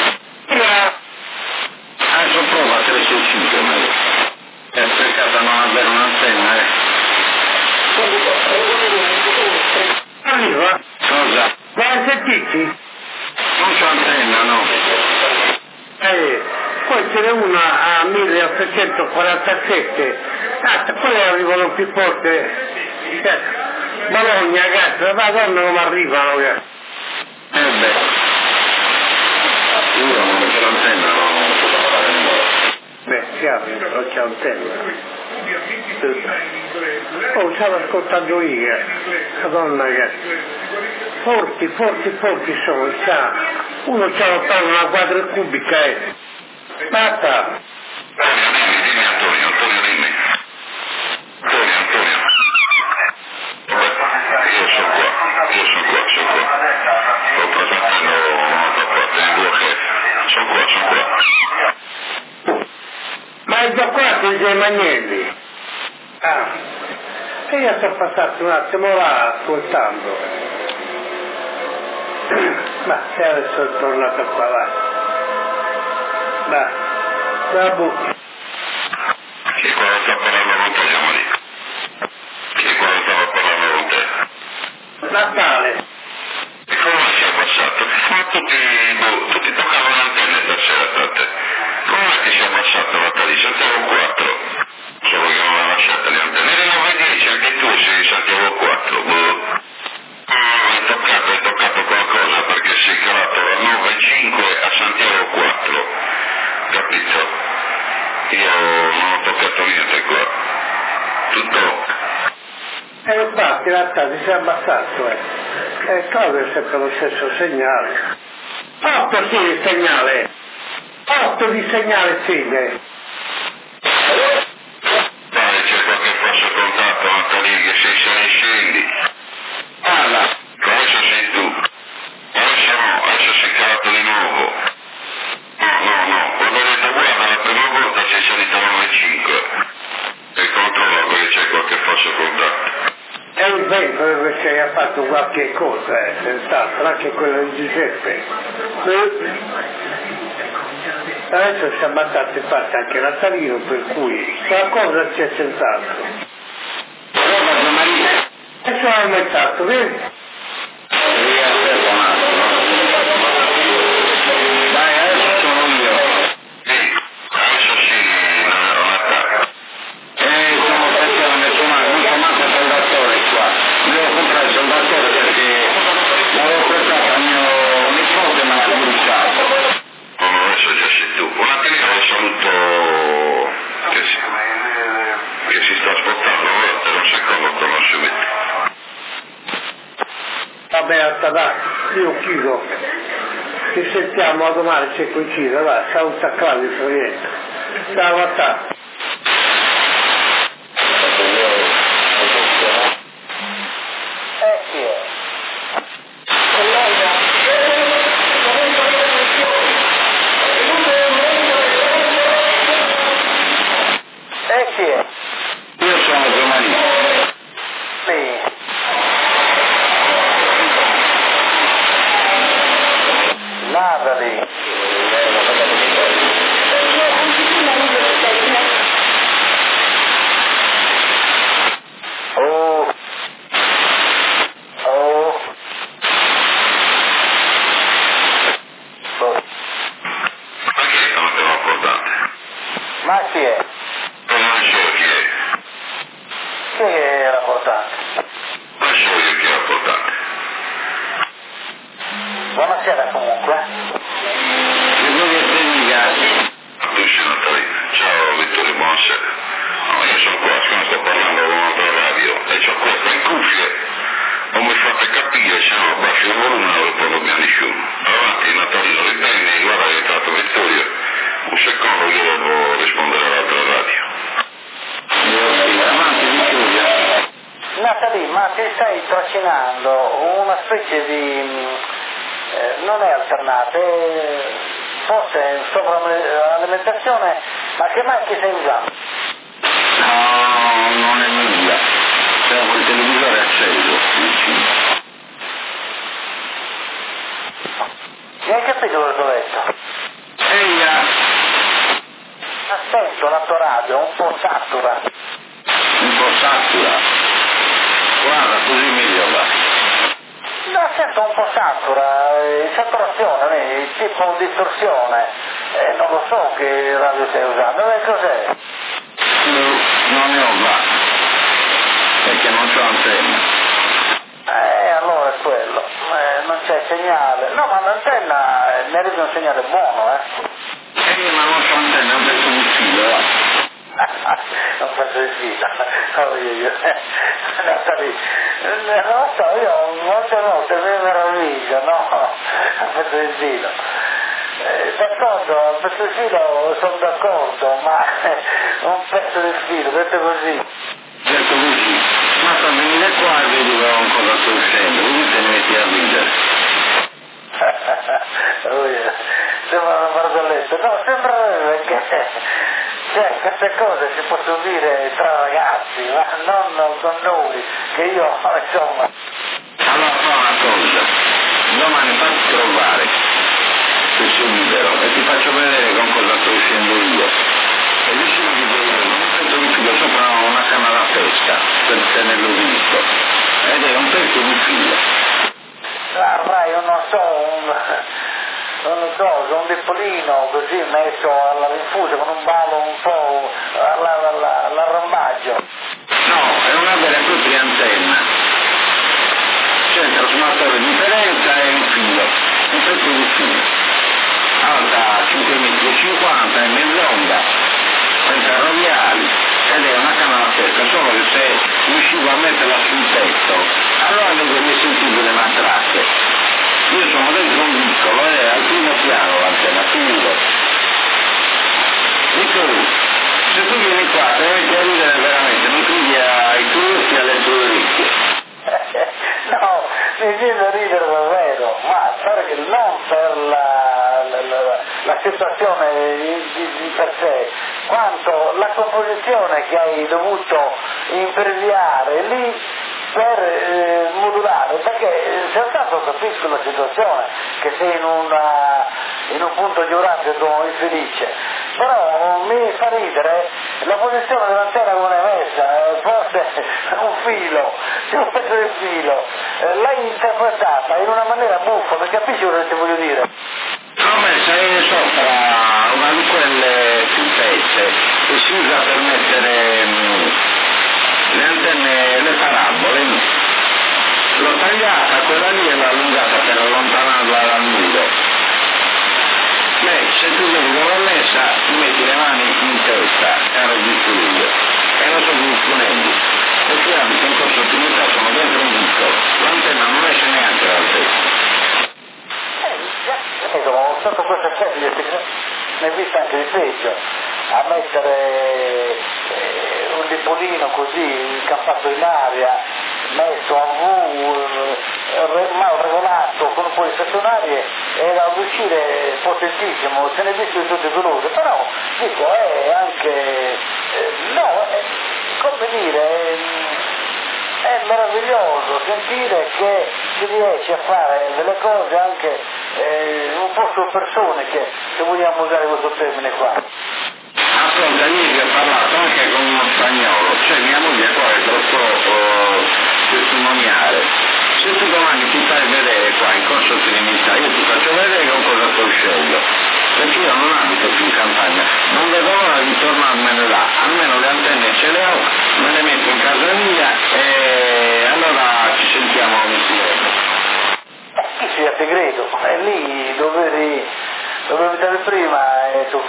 Adesso prova 365, ma è peccato non avere un'antenna, Arriva. Cosa? Vai a sentirti? Non c'ho antenna, no. Poi ce n'è una a 1847. Poi arrivano più forte. Bologna, cazzo, la Madonna come arrivano, cazzo. Beh. Io non c'ho l'antenna, no. Beh, chiaro, non c'è antenna. Oh, stavo ascoltando io, Madonna, cazzo. Forti sono, uno c'ha una quadra cubica, basta. Dimmi Antonio, dimmi. Antonio. Vabbè, io sono qua. Sto presentando un'altra parte di due che sono qua. Ma è già qua con i Magnelli. E io sono passato un attimo là ascoltando. Ma se adesso è tornato qua, va. Vabbè. Chi è quello che sta parlando con te, Giamari? Chi è quello che stava parlando con te? Natale. E come sei passato? Ma tutti toccavano l'antenna stasera per te. Come ti sei passato Natale? Santiago 4. Solo che non l'ha lasciata le antenne. Era 9:10, anche tu sei Santiago 4. Hai toccato qualcosa perché sei calato da 9,5 a Santiago 4. Capito? Io non ho toccato niente qua. Tutto. Infatti, in realtà ti sei abbassato, Claudio è sempre lo stesso segnale. 8 sì di segnale. 8 di segnale sì. Dai, c'è qualche falso contatto, Antonio, che sei sali e scendi. Parla. Adesso sei tu. Adesso no, adesso sei calato di nuovo. No, quando ho detto guarda la prima volta sei salito a 9,5 e controllo che c'è qualche falso contatto. È un vento che ha fatto qualche cosa, senz'altro, anche quello di Giuseppe. Adesso si è ammazzato infatti anche Natalino, per cui qualcosa c'è senz'altro. Adesso è aumentato, vedi? Dai, adesso sono io. Adesso sì, non attacca. Sono stazione menzionale, non c'ho manco il soldatore qua. Devo comprare il soldatore perché l'avevo prestato a mio nipote e me l'ha bruciato. Adesso già sei tu. Un attimino lo saluto che si sta aspettando, te un secondo conoscimento. Vabbè, alta dai, io chiudo. Ci sentiamo a domani se coincide, va, saluta Claudio Florietto. Ciao a te. Io sono Giovanni. Natali. Ma chi è? Non so chi è. Chi è rapportante? Non so io chi è rapportante. Buonasera comunque. Che vuoi che ti dica? Tu sei Natalina. Ciao Vittorio, buonasera. No, io sono qua, siccome sto parlando con un'altra radio e c'ho questa in cuffie, non mi fate capire, se no abbassi il volume e poi dobbiamo nessuno. Avanti Natalino, riprendi, guarda che è entrato Vittorio. Un secondo io devo rispondere all'altra radio. Avanti Vittorio. Natalie, ma ti stai trascinando una specie di... non è alternata, forse sovralimentazione, ma che macchina stai usando? No, non è nulla. C'è quel televisore acceso vicino. Mi hai capito cosa ho detto? Ehi, Aspetto la tua radio, un po' satura. un po' satura. Guarda, così meglio va. No, sento un po' satura, saturazione, vedi, tipo distorsione. Non lo so che radio stai usando, cos'è? Non ne ho va. Perché non c'ho antenna. Allora è quello, non c'è segnale. No, ma l'antenna ne arriva un segnale buono, Ma non c'ho antenna, è un pezzo di filo, va. Non faccio il filo, Natalie, non lo so, io molte volte mi meraviglio, no? Non faccio il filo. D'accordo, pezzo di filo sono d'accordo, ma un pezzo di filo, detto così. Detto così, ma sta venire qua e vedi cosa sto uscendo, così te ne metti a ridere. Sembra una barzelletta, no, sembra che queste cose si possono dire tra ragazzi, ma non con noi, che io, insomma... Allora fa una cosa, domani fatti trovare, se sei libero, e ti faccio vedere con cosa sto uscendo io. E vicino di quello, un pezzo di filo sopra una canna da pesca, per tenerlo dritto, ed è un pezzo di filo. Vai, io non so, un dipolino così messo alla rinfusa con un ballo un po' all'arrambaggio. No, è una vera e propria antenna. C'è il trasformatore di differenza e un filo, un pezzo di filo. Alta 5,50 m, è mezz'onda, ferroviari, ed è una canna da pesca, solo che se riuscivo a metterla sul tetto, allora mi sentivo le matrasse. Io sono dentro un vicolo, è al primo piano l'antenna, filo. Dico, se tu vieni qua, te ne metti a ridere veramente, non credi ai tuoi occhi e alle tue orecchie. No, mi viene a ridere davvero, ma perché non per la situazione di per sé, quanto la composizione che hai dovuto imperviare lì per modulare, perché soltanto capisco la situazione, che sei in un punto geografico infelice, però mi fa ridere la posizione dell'antenna come è messa, forse un filo, un pezzo di filo, l'hai interpretata in una maniera buffa, mi capisci cosa ti voglio dire? L'ho messa sopra una di quelle pipette che si usa per mettere le antenne, le parabole. L'ho tagliata quella lì e l'ho allungata per allontanarla dal muro. Beh, se tu vedi dove l'ho messa, ti metti le mani in testa e registri io. E non sono più funelli. Perché abito in corso ottimità, sono dentro un vicolo. L'antenna non esce neanche dal tetto. Sotto questo aspetto ne ho visto anche di peggio, a mettere un dipolino così campato in aria, messo a V, mal regolato con un po' di stazionarie, era un uscire potentissimo, se ne è visto di tutti i colori, però dico è anche, come dire, è meraviglioso sentire che si riesce a fare delle cose anche un po' su persone, che se vogliamo usare questo termine qua. Ascolta, ieri ho parlato anche con uno spagnolo, cioè mia moglie qua è troppo testimoniale. Se tu domani ti fai vedere qua in corso Trinità, io ti faccio vedere con cosa sto uscendo, perché io non abito più in campagna, non vedo l'ora di tornare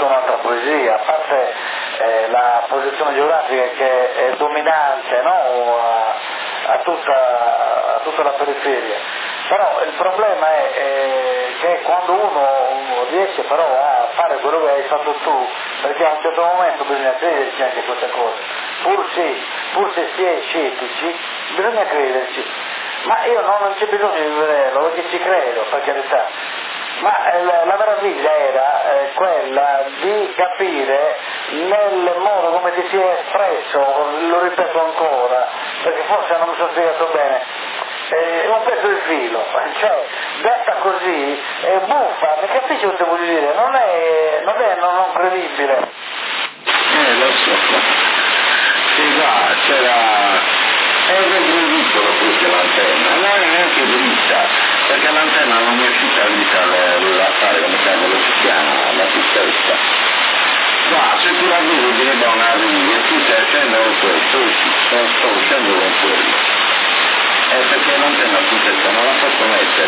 tutta un'altra poesia, a parte la posizione geografica che è dominante, no? a tutta la periferia. Però il problema è che quando uno riesce però a fare quello che hai fatto tu, perché a un certo momento bisogna crederci anche a queste cose, pur se si è scettici, bisogna crederci. Ma io non c'è bisogno di vederlo, perché ci credo, per carità. Ma la meraviglia era quella di capire nel modo come ti si è espresso, lo ripeto ancora, perché forse non mi sono spiegato bene, è un pezzo di filo, cioè detta così è buffa, mi capisci cosa voglio dire? Non è non credibile. Lo so. Sì, va, c'era... È un piccolo questo l'antenna, non è neanche dritta, perché l'antenna non è uscita dritta a fare come cavolo si chiama, la pistetta. Ma se tu la vedi ti da una riga e tu stai accendendo questo, sto uscendo con quello. È perché l'antenna pistetta non la posso mettere,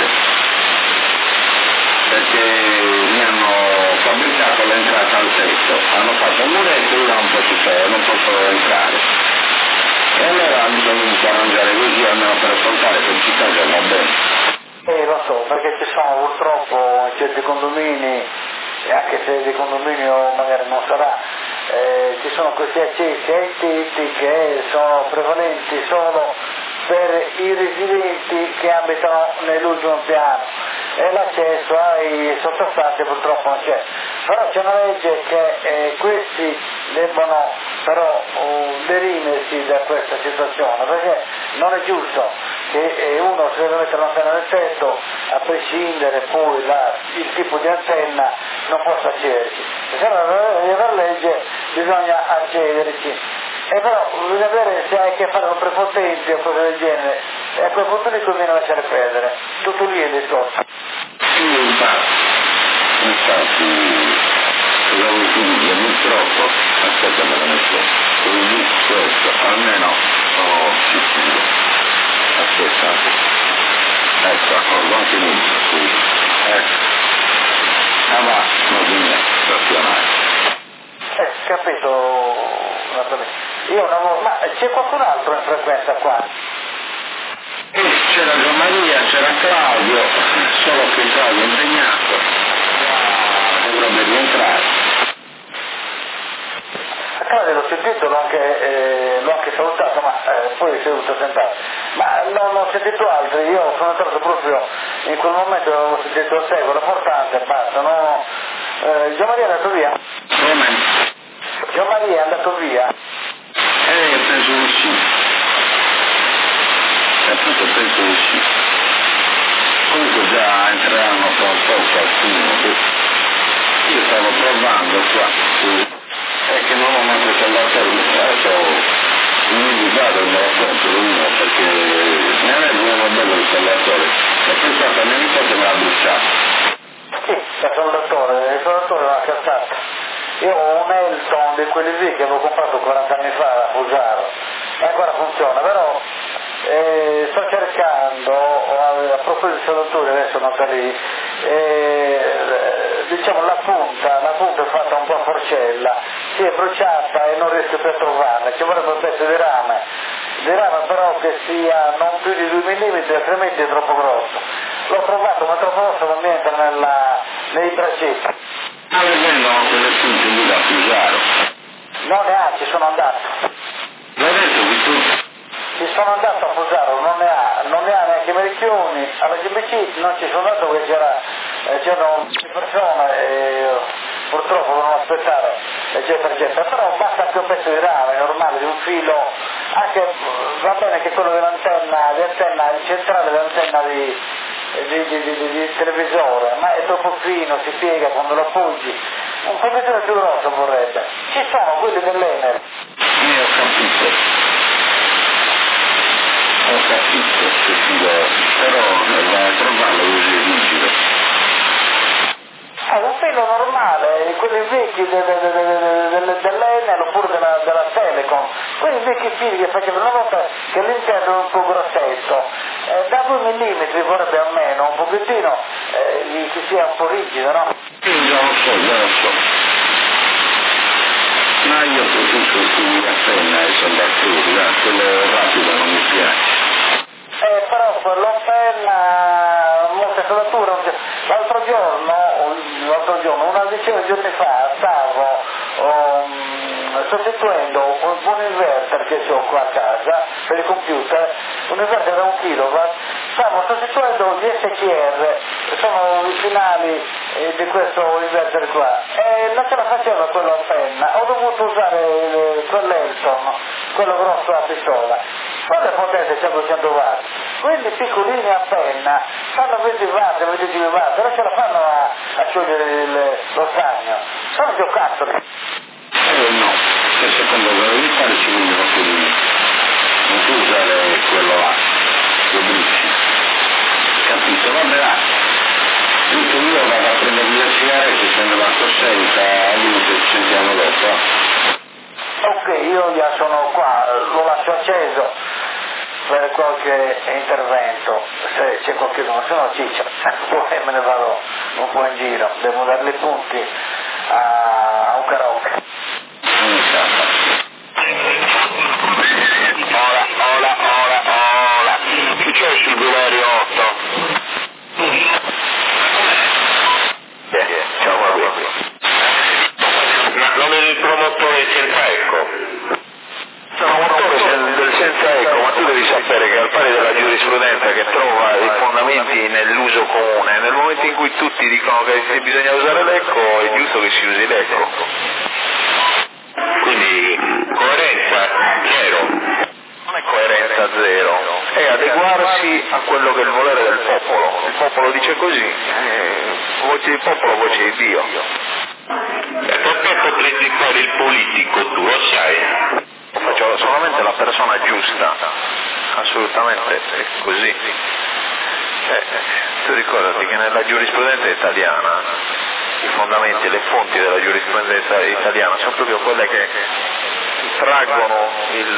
perché mi hanno fabbricato l'entrata al tetto, hanno fatto un muretto e io non posso entrare. E allora mi sono venuto a mangiare così almeno per ascoltare per città che va bene. Lo so, perché ci sono purtroppo certi condomini, e anche se di condominio magari non sarà, ci sono questi accessi ai tetti che sono prevalenti solo per i residenti che abitano nell'ultimo piano e l'accesso ai sottostanti purtroppo non c'è. Però c'è una legge che questi debbono però derimersi da questa situazione, perché non è giusto che uno si deve mettere l'antenna nel tetto a prescindere poi il tipo di antenna non possa accederci. Se per legge bisogna accederci. E però bisogna vedere se hai a che fare con prepotenti o cose del genere, e a quel punto lì conviene lasciare perdere. Tutto lì è il discorso. Sì, infatti, cosa vuoi dire? Purtroppo, aspetta me la metto, così, questo, almeno sono sicuro. Aspetta, ecco, accordo anche lì, così, ecco. Ah va, non bisogna stazionare. Capito, io una volta, ma c'è qualcun altro in frequenza qua? C'era Gian Maria, c'era Claudio, solo che Claudio è impegnato, dovrebbe rientrare. Claudio l'ho sentito, l'ho anche salutato, ma poi si è dovuto sentare. Ma non ho sentito altri, io sono entrato proprio in quel momento, ho sentito te, quello importante, basta, no? Gian Maria è andato via? Come? Gian Maria è andato via? Penso di sì. Appunto penso di sì. Comunque già entreranno tra un po' qualcuno. Io stavo provando qua, è che non ho manco salvato adesso mi vado e me lo compro uno perché ne avevo uno bello il salvatore e pensate a mia nipote me l'ha bruciato. Sì, il salvatore l'ha cazzata. Io ho un Elton di quelli lì che avevo comprato 40 anni fa a Fusaro e ancora funziona, però sto cercando, a proposito di salvatori adesso non sta lì, diciamo la punta è fatta un po' a forcella, si è bruciata e non riesco più a trovarla, ci vorrebbe un pezzo di rame però che sia non più di 2 mm, altrimenti è troppo grosso. L'ho trovato ma troppo grosso non mi entra nei braccetti. Ah, vengono quelle punte lì da Fusaro. Non ne ha, ci sono andato. L'ho detto che tu? Ci sono andato a Fusaro, non ne ha neanche Mericchioni, alla GBC non ci sono andato perché c'erano persone e purtroppo dovevano aspettare, eccetera, però basta anche un pezzo di rame normale, di un filo, anche va bene che quello dell'antenna, il centrale dell'antenna di televisore, ma è troppo fino, si piega quando lo appoggi, un televisore più grosso vorrebbe. Ci sono quelli dell'Enel. Ho capito, però da trovarlo così è rigido. Un filo normale, quelli vecchi dell'Enel oppure della Telecom, quelli vecchi fili che facevano una volta che l'interno è un po' grossetto, da 2 mm vorrebbe almeno, un pochettino che sia un po' rigido, no? Già lo so. io preferisco scrivere a penna e Sambattori, quello rapido non mi piace. Però quello a penna, molte fregature, l'altro giorno, una decina di giorni fa, stavo sostituendo un inverter che ho qua a casa per il computer, un inverter da 1 kW, stavo sostituendo gli SCR, sono i finali di questo inverter qua, e non ce la faceva quello a penna, ho dovuto usare quell'Elton, quello grosso a pistola. Quelle potenze c'è 200 watt, quelli piccolini a penna fanno 20 watt, 25 watt, non ce la fanno a sciogliere lo stagno, sono giocattoli. No, se secondo la verità ci vogliono quelli, non puoi usare quello là, lo bruci, capito? Vabbè, tutto io vado a prendere le sigarette, se ne va coscienza, aiuto, ci sentiamo dopo. Ok, io già sono qua, lo lascio acceso per qualche intervento, se c'è qualcuno, se no ciccio, poi me ne vado un po' in giro, devo darle punti a un karaoke. Ola, chi c'è sul binario 8? Ciao, guarda. Ma non è il promotore senza eco? Promotore del senza eco, ma tu devi sapere che al pari della giurisprudenza che trova i fondamenti nell'uso comune, nel momento in cui tutti dicono che bisogna usare l'eco, è giusto che si usi l'eco. Quindi coerenza zero. Non è coerenza zero, è adeguarsi a quello che è il volere del popolo. Il popolo dice così, voce di popolo, voce di Dio. E perché potresti fare il politico tu, lo sai? Faccio solamente la persona giusta, assolutamente è così. Tu ricordati che nella giurisprudenza italiana i fondamenti, le fonti della giurisprudenza italiana sono proprio quelle che traggono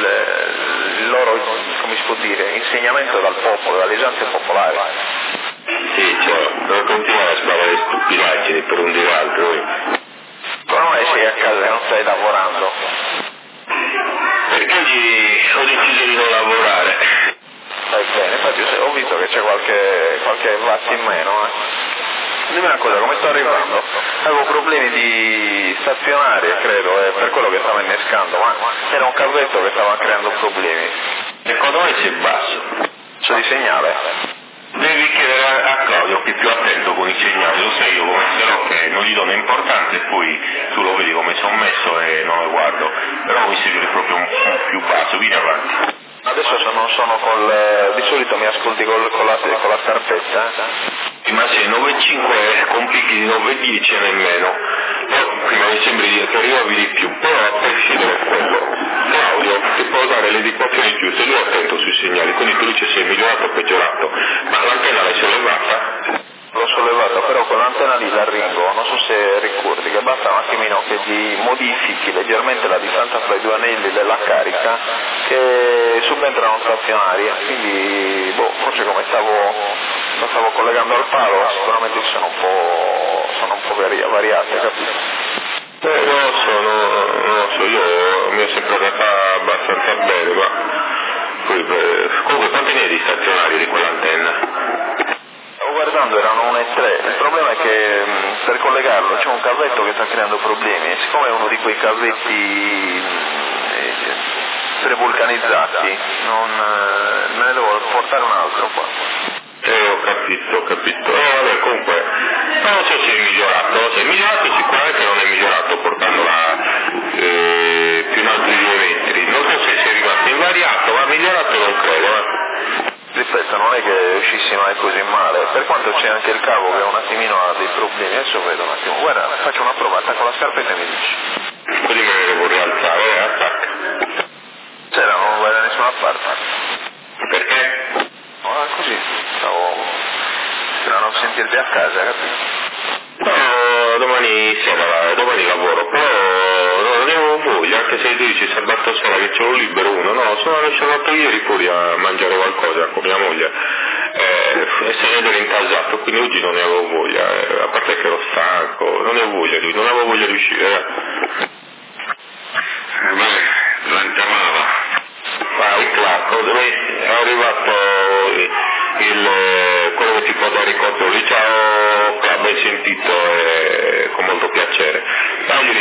il loro, come si può dire, insegnamento dal popolo, dalle istanze popolari. Sì, cioè, non continuare a sparare stupidaggini per un dire altro. Ormai sei a casa e non stai lavorando. Perché ho deciso di non lavorare? Stai bene, infatti ho visto che c'è qualche watt in meno. Dimmi una cosa, come sto arrivando? Avevo problemi di stazionarie, credo, per quello che stava innescando, ma era un cavetto che stava creando problemi. Secondo me sei basso. So di segnale. Devi chiedere a Claudio che è più attento con i segnali, lo sai io come se no che non gli do un'importanza e poi tu lo vedi come sono messo e non lo guardo, però mi sembra proprio un più basso, vieni avanti. Adesso non sono di solito mi ascolti con la scarpetta? Ma se 9,5 con picchi di 9,10 nemmeno, però prima mi sembra che arrivavi di più, però a prescindere da quello, Claudio ti può dare le indicazioni giuste, lui è attento sui segnali, quindi tu dici se è migliorato o peggiorato, ma l'antenna l'hai sollevata? L'ho sollevata, però con l'antenna lì l'arrivo, non so se ricordi che basta un attimino che gli modifichi leggermente la distanza fra i due anelli della carica che subentrano stazionarie, quindi forse come stavo collegando al palo sicuramente sono un po' variate, capito? Non lo so, io mi è sempre andata abbastanza bene, ma poi comunque quanti ne hai di stazionari di quell'antenna? Guardando erano 1,3, il problema è che per collegarlo c'è un cavetto che sta creando problemi e siccome è uno di quei cavetti prevulcanizzati me ne devo portare un altro qua. Ho capito. Vabbè, comunque non so se è migliorato sicuramente non è migliorato portandola più in alto di 2 metri, non so se sei rimasto invariato, ma migliorato non credo. Ripeto, non è che uscissi mai così male, per quanto c'è anche il cavo che un attimino ha dei problemi, adesso vedo un attimo, guarda, faccio una prova, attacco la scarpetta e mi dici. Così me ne devo rialzare, attacca. C'era, non vai da nessuna parte. Perché? No, così, stavo sperando a sentirti a casa, capito? No, domani lavoro, però non avevo voglia, anche se tu dici sabato sera che ce l'ho libero uno, no, sono lasciato ieri fuori a mangiare qualcosa con mia moglie e se ne ero incasato, quindi oggi non ne avevo voglia, a parte che ero stanco, non avevo voglia di uscire.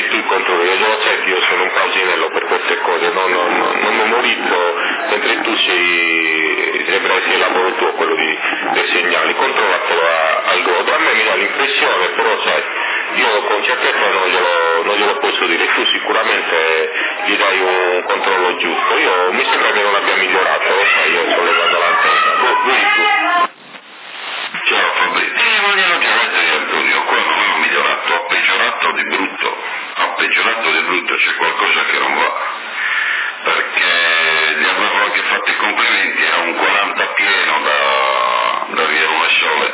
tu il controllo, io lo sai che io sono un pausinello per queste cose, non memorizzo, mentre tu sembra sia il lavoro tuo quello dei segnali, controllatelo al godo. A me mi dà l'impressione, però sai, io con certezza non glielo posso dire, tu sicuramente gli dai un controllo giusto, mi sembra che non abbia migliorato, lo sai, io sono levato l'antenna, vedi tu. Ciao Fabrizio, voglio già mettere Antonio, qua non ho migliorato, ho peggiorato di brutto, c'è qualcosa che non va, perché gli avevo anche fatto i complimenti, era un 40 pieno da via Sole,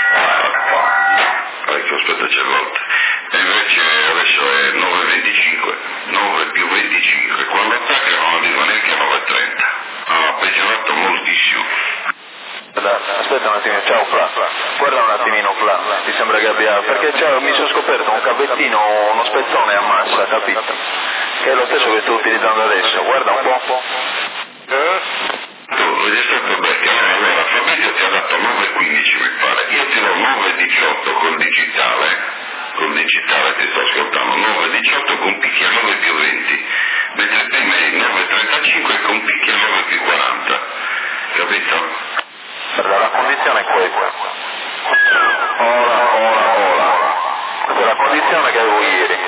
ecco, aspetta c'è volta, e invece adesso è 9,25, 9 più 25, quando attacca non arriva neanche a 9,30, ha peggiorato moltissimo. Aspetta un attimo, ciao Fla, guarda un attimino Fla, ti sembra che abbia, perché mi sono scoperto un cavettino, uno spezzone a massa, capito? Che è lo stesso che sto utilizzando adesso, guarda un po'. Tu vedi stato perché allora Fabrizio ti ha dato 9,15 mi pare, io ti do 9,18 col digitale ti sto ascoltando, 9,18 con picchi a 9 più 20, mentre prima è 9,35 con picchi a 9 più 40, capito? La condizione è questa. Ora. Questa è la condizione che avevo ieri.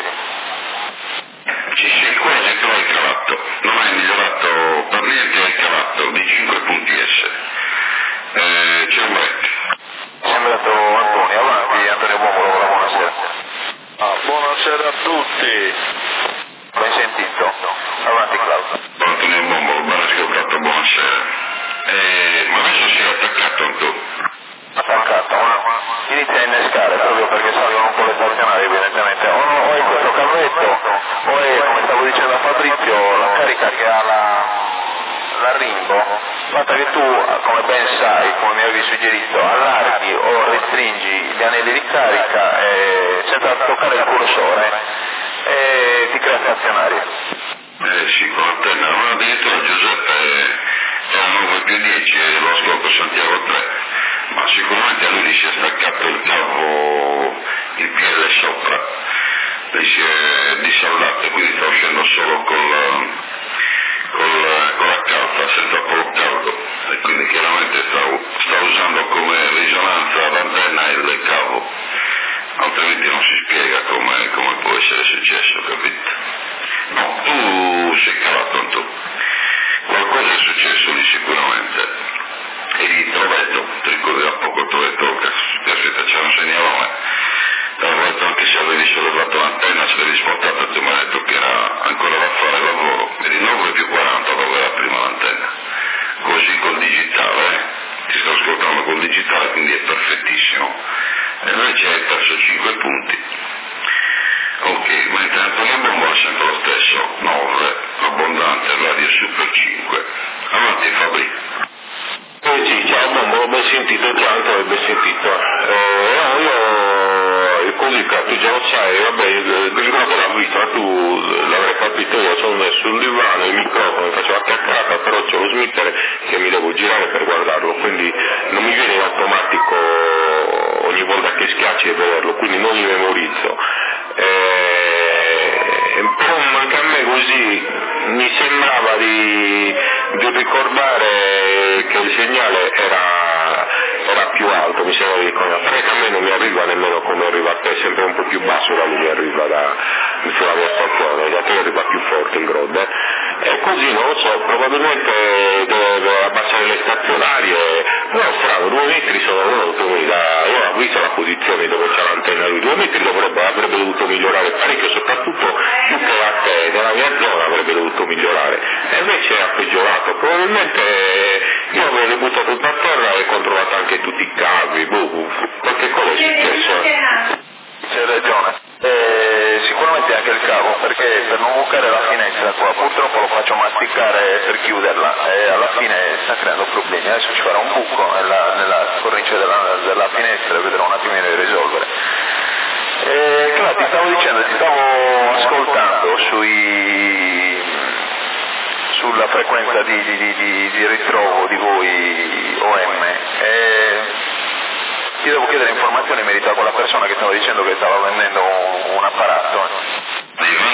Ci sei quasi, tu hai calato, non hai migliorato per niente, hai calato di 5 punti S. C'è un break. Mi è sembrato Antonio, avanti Antonio Bomolo, buonasera. Buonasera a tutti. L'hai sentito? Avanti Claudio. Antonio Bomolo, ben ascoltato, buonasera. Ma adesso si è attaccato Antonio. Attaccato, inizia a innescare proprio perché salgono un po' le stazionarie evidentemente. O è questo cavetto, o è, come stavo dicendo a Fabrizio, la carica che ha la Rimbo, fatta che tu, come ben sai, come mi avevi suggerito, allarghi o restringi gli anelli di carica senza toccare il cursore e ti crea stazionarie. Sì, con l'antenna, ma addirittura Giuseppe era 9 più 10 e lo ascolto Santiago 3, ma sicuramente a lui gli si è staccato il cavo, il piede sopra, gli si è disallato, quindi sta uscendo solo con la carta, senza polo caldo, e quindi chiaramente sta usando come risonanza l'antenna e il cavo, altrimenti non si spiega come può essere successo, capito? No, tu sei calato tu. Qualcosa è successo lì sicuramente, e lì Trovetto, ti ricordi da poco Trovetto che c'era un segnalone, l'avevo detto anche se avevi sollevato l'antenna, se avevi spostato tu mi hai detto che era ancora da fare il lavoro, vedi 9 più 40 dove era prima l'antenna, così col digitale, ti sto ascoltando col digitale quindi è perfettissimo, e invece hai perso 5 punti. Ok, mentre Antonio Bombo è sempre lo stesso, 9, abbondante, radio super 5. Avanti Fabri. Sì, ciao Bombo, ben sentito Gianto, ben sentito. Io così tu già lo sai, vabbè, il grosso l'ha vista, tu l'avrai capito, io sono sul divano, il microfono facevo attaccata, però c'è lo smettere che mi devo girare per guardarlo, quindi non mi viene in automatico ogni volta che schiacci e vederlo, quindi non li memorizzo. Però anche a me così mi sembrava di ricordare che il segnale era più alto, mi sembra di ricordare, perché a me non mi arriva nemmeno come arriva a te, sempre un po' più basso da lui mi arriva sulla mia stazione, da te arriva più forte il grode, e così non lo so, probabilmente deve abbassare le stazionarie, però strano, 2 metri sono venuti, io ho visto la posizione dove c'è l'antenna, lui 2 metri avrebbe dovuto migliorare parecchio, soprattutto più che a te, nella mia zona avrebbe dovuto migliorare, e invece ha peggiorato, probabilmente io avevo buttato tutto a terra e controllato anche tutti i cavi, qualche cosa è successo. C'è ragione. Sicuramente anche il cavo, perché per non bucare la finestra qua purtroppo lo faccio masticare per chiuderla e alla fine sta creando problemi. Adesso ci farò un buco nella cornice della finestra e vedrò un attimino di risolvere. Claudio, ti stavo dicendo, ti stavo ascoltando sulla frequenza di ritrovo di voi OM. Ti devo chiedere informazioni in merito a quella persona che stava dicendo che stava vendendo un apparato.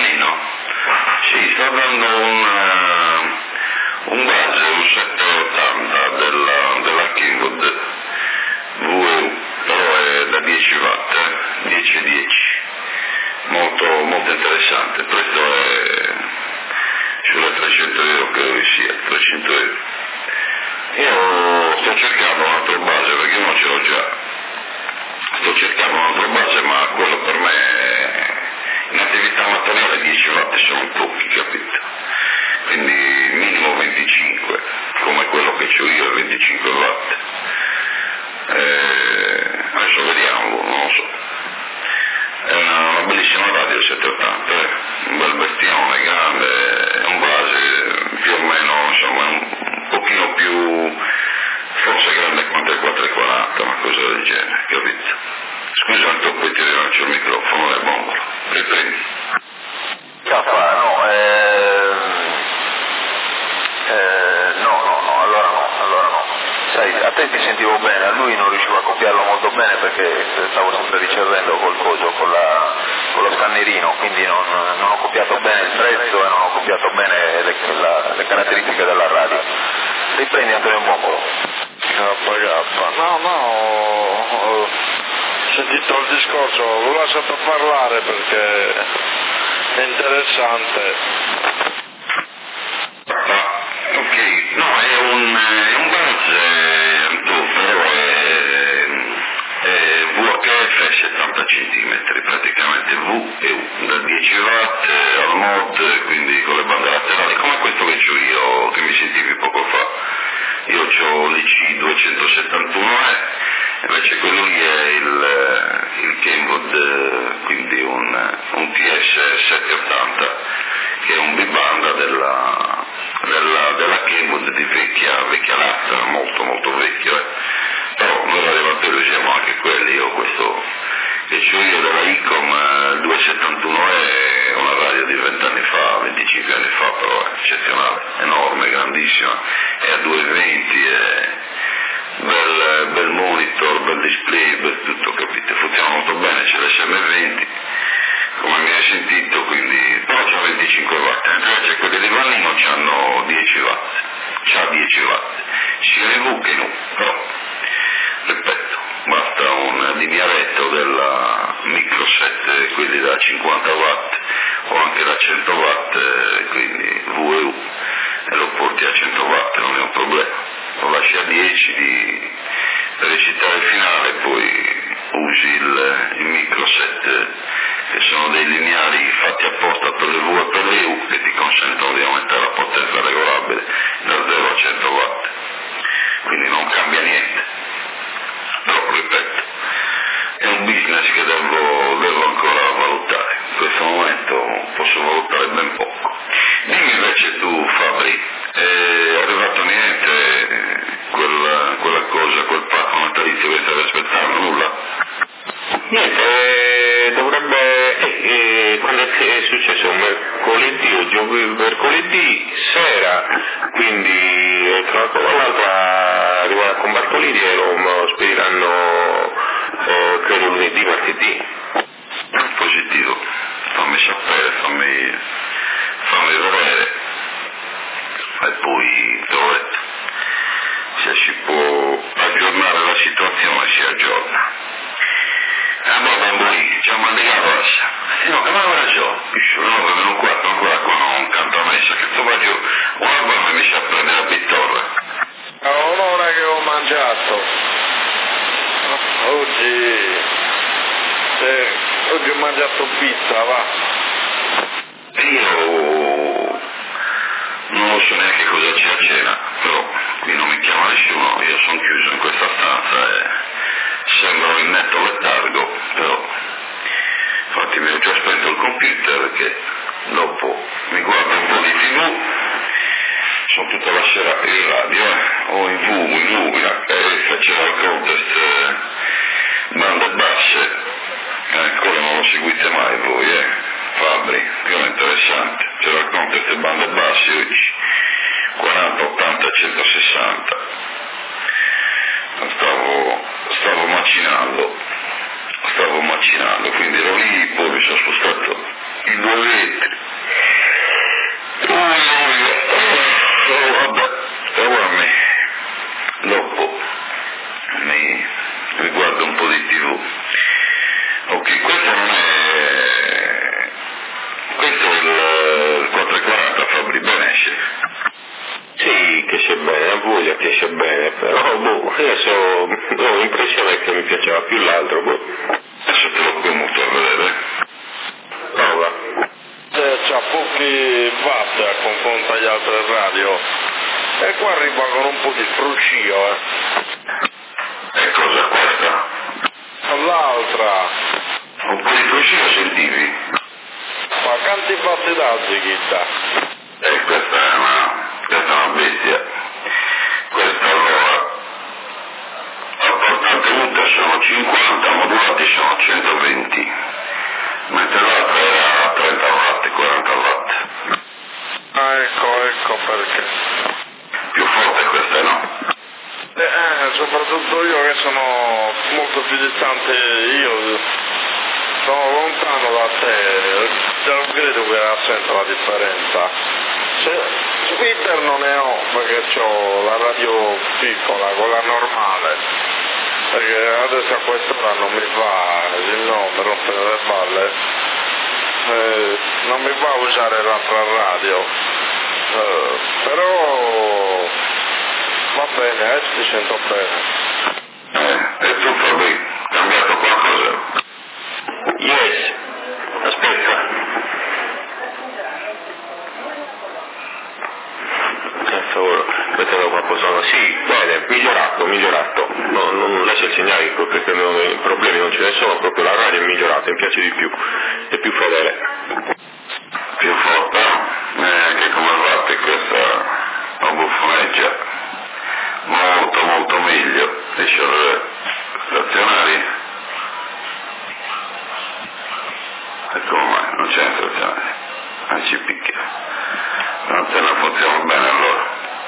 sentivo bene, a lui non riuscivo a copiarlo molto bene perché stavo sempre ricevendo col coso, con lo scannerino, quindi non ho copiato bene il prezzo e non ho copiato bene le caratteristiche della radio. Riprendi Antonio Bombolo. No, ho sentito il discorso, l'ho lasciato parlare perché è interessante. Ok, no, è un buzz, però è VHF 70 cm, praticamente V e U, da 10 watt al mod, quindi con le bande laterali, come questo che ho io, che mi sentivi poco fa. Io ho l'IC 271E, invece quello lì è il Kenwood, quindi un TS 780, che è un bibanda della Kenwood di vecchia latta, molto molto vecchio, però noi radioamatori usiamo anche quelli. Io questo che c'ho io della ICOM 271 è una radio di 20 anni fa, 25 anni fa, però è eccezionale, enorme, grandissima, è a 220, è bel monitor, bel display, bel tutto, capite? Funziona molto bene, c'è l'SM20, come mi hai sentito, quindi però c'ha 25 watt, invece quelli di Vallino c'hanno 10 watt, c'ha 10 watt, sia in V che in U, però, ripeto, basta un linearetto della Microset, quelli da 50 watt o anche da 100 watt, quindi V e U, e lo porti a 100 watt, non è un problema, lo lasci a 10 per recitare il finale, poi usi il Microset, che sono dei lineari fatti apposta per le V e per le U, che ti consentono di aumentare la potenza regolabile da 0 a 100 watt, quindi non cambia niente. Però, ripeto, è un business che devo ancora valutare, in questo momento posso valutare ben poco. Dimmi invece tu, Fabri, è arrivato niente quella cosa, quel pacco natalizio che stavi aspettando, nulla? Niente, dovrebbe, quando è successo mercoledì o mercoledì sera, quindi tra una cosa e l'altra arriverà con Bartolini e lo spediranno credo lunedì, martedì. Positivo, fammi sapere, fammi vedere, e poi te l'ho detto, se si può aggiornare la situazione si aggiorna. Allora bambini, c'è un mal di carrozza. No, che ma ragione? No, vengono qua, ancora con un canto a messa, che tu faccio una bomba e mi sa prendere la pittorra. È un'ora che ho mangiato. Oggi ho mangiato pizza, va. Io non lo so neanche cosa c'è a cena, però qui non mi chiama nessuno, io sono chiuso in questa stanza e sembro in netto letargo, però infatti mi ho già spento il computer perché dopo mi guardo un po' di TV, sono tutta la sera in radio, o in V, faceva il contest bande basse, ancora non lo seguite mai voi, Fabri, era interessante, c'era il contest bande basse oggi, 40, 80, 160, stavo macinando, quindi ero lì, poi mi sono spostato i 2 litri, vabbè, e ora dopo mi guardo un po' di TV. Ok, questo è il 440, Fabri, bene esce? Sì, che esce bene, a voglia che esce bene, però adesso ho l'impressione che mi piaceva più l'altro, Adesso te lo commuto a vedere. Prova. C'ha pochi watt a confronto agli altri radio. E qua arriva con un po' di fruscio, E cosa questa? L'altra. Un po' di fruscio sentivi? Ma quanti fatti d'altri chi dà? Questa è una bestia. Questa allora, a portata tenuta sono 50, modulati sono 120, mentre l'altra era 30 watt, 40 watt. Ah, ecco perché. Più forte questa no? soprattutto io che sono molto più distante, io sono lontano da te, non credo che sento la differenza. Twitter non ne ho perché ho la radio piccola, quella normale, perché adesso a quest'ora non mi fa, no, mi rompe le balle, non mi va a usare l'altra radio, però va bene, ti sento bene. E tu Fabi, cambiato qualcosa? Yes, aspetta. Per favore, metterlo qua posano. Sì, bene, migliorato. Non lascia il segnale perché i problemi non ce ne sono, proprio la radio è migliorata, mi piace di più, è più fedele. Più forte, che come fate questa buffoneggia? Molto meglio. Riesci a vedere stazionari? E come mai? Non c'è stazionari? Non ci picchia. L'antenna funziona bene allora.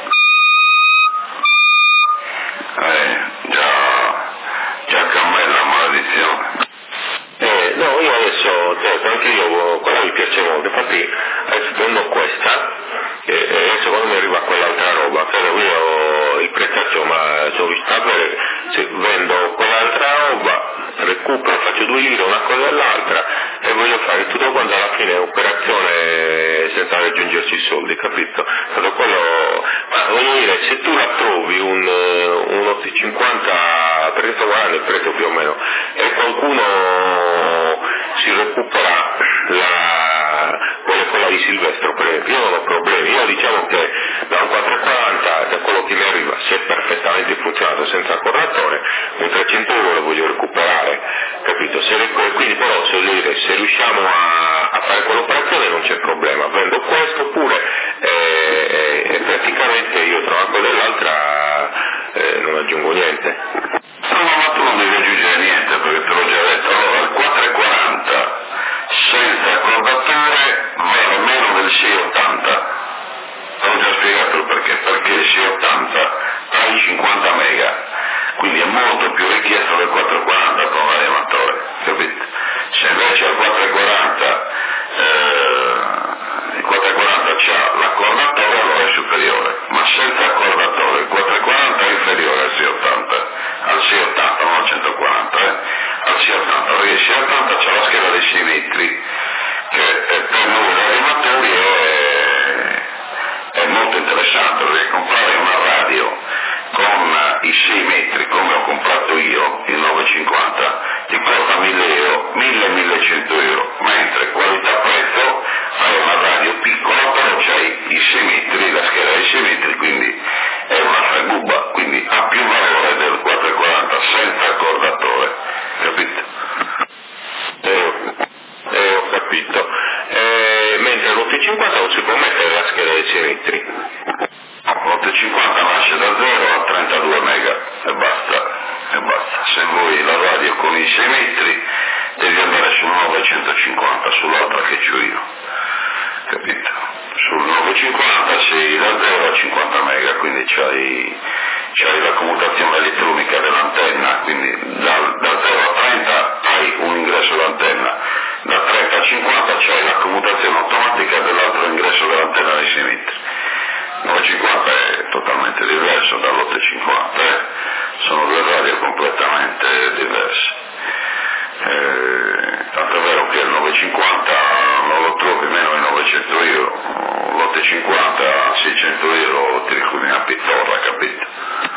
Già cammella maledizione. No, io adesso, anche io, quella mi piace molto, infatti adesso vendo questa e secondo me arriva quell'altra roba, però io il prezzaccio ma sono visto bene, se vendo quell'altra roba, recupero, faccio 2 lire una cosa e l'altra e voglio fare tutto quanto alla fine è operazione senza aggiungerci i soldi, capito? Allora quello, ma voglio dire, se tu la trovi un 8,50, perché sto guardando il prezzo più o meno, e qualcuno si recupera quella di Silvestro per esempio, io non ho problemi, io diciamo che da un 4,40 da quello che mi arriva, se è perfettamente funzionato senza accordatore, un 300 euro lo voglio recuperare, capito? Quindi però se riusciamo a fare quell'operazione non c'è problema, vendo questo pure e praticamente io tra una cosa e l'altra non aggiungo niente. No, ma tu non devi aggiungere niente perché te l'ho già detto. Allora il 4,40 senza accordatore vale meno del 6,80. Ho già spiegato il perché il 6,80 ha i 50 mega, quindi è molto più richiesto del 4,40 con l'animatore, capito? Se invece al 4,40 il 4,40 c'ha l'accordatore allora è superiore, ma senza accordatore il 4,40 è inferiore al 6,80, al 6,80 non al 140, al 6,80, perché il 6,80 c'ha la scheda dei 6 metri, che per noi animatori è molto interessante, perché comprare una radio con i 6 metri come ho comprato io, il 9,50, ti costa 1.000 euro, 1.000-1.100 euro, mentre qualità-prezzo hai una radio piccola, però c'hai i 6 metri, la scheda dei 6 metri, quindi è una fregubba, quindi ha più valore del 4,40 senza accordatore, capito? Ho capito. Mentre l'8,50 non si può mettere la scheda dei 6 metri. L'8,50 nasce da 0 a 32 mega e basta. Se vuoi la radio con i 6 metri devi andare sul 950, sull'altra che c'ho io, capito? Sul 950 sei da 0 a 50 mega, quindi c'hai la commutazione elettronica dell'antenna, quindi da 0 a 30 hai un ingresso d'antenna, da 30 a 50 c'hai la commutazione automatica dell'altro ingresso dell'antenna dei 6 metri. 950 è totalmente diverso dall'850, sono 2 radio completamente diverse. Tanto è vero che il 950 non lo trovi meno di 900 euro, l'850 a 600 euro ti ricordi una pittorra, capito?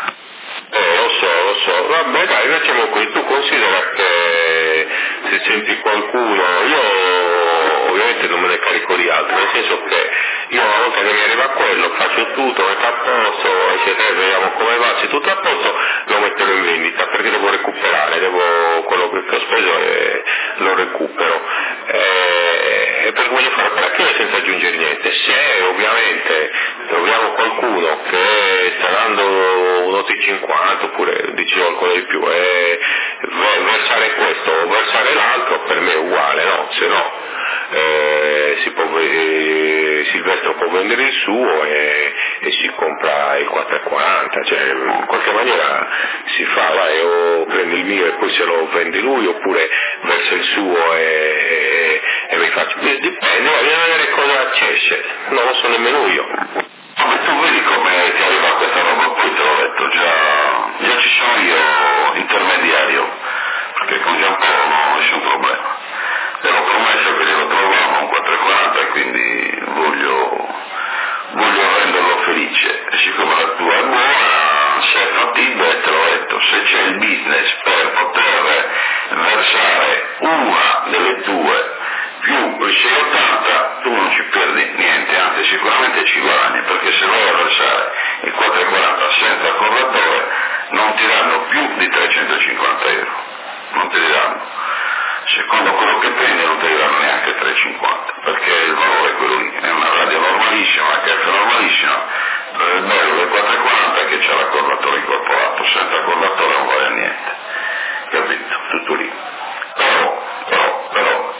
Lo so, vabbè dai, facciamo qui, tu considera che se senti qualcuno, io ovviamente non me ne carico di altri, nel senso che io una volta che mi arriva quello faccio tutto, metto a posto, eccetera, vediamo come va, se tutto a posto lo metterò in vendita perché devo recuperare, quello che ho speso lo recupero, e perché voglio fare operazione senza aggiungere niente. Se ovviamente troviamo qualcuno che sta dando un 8,50 oppure dice qualcosa di più e versare questo o versare l'altro per me è uguale, no? Se no si può Silvestro può vendere il suo e si compra il 4,40, cioè in qualche maniera si fa, vai, o prendi il mio e poi se lo vende lui, oppure verso il suo e mi faccio, dipende, bisogna vedere cosa c'è, non lo so nemmeno io. Ma tu vedi come ti arriva questa roba, poi te l'ho detto, già ci sono io intermediario, perché con Giampaolo non ho nessun problema. Ero promesso che glielo trovavo un 4,40 e quindi voglio renderlo felice. E siccome la tua è buona, se è fattibile, te l'ho detto, se c'è il business per poter versare una delle tue più il 6,80, tu non ci perdi niente, anzi sicuramente ci guadagni, perché se vai a versare il 4,40 senza correttore non ti danno più di 350 euro, non te li danno. Secondo quello che prendi non te li danno neanche 3,50, perché il valore è quello lì, è una radio normalissima, una cassa normalissima, il bello del 4,40 è che c'è l'accordatore incorporato, senza accordatore non vale a niente, capito? Tutto lì. Però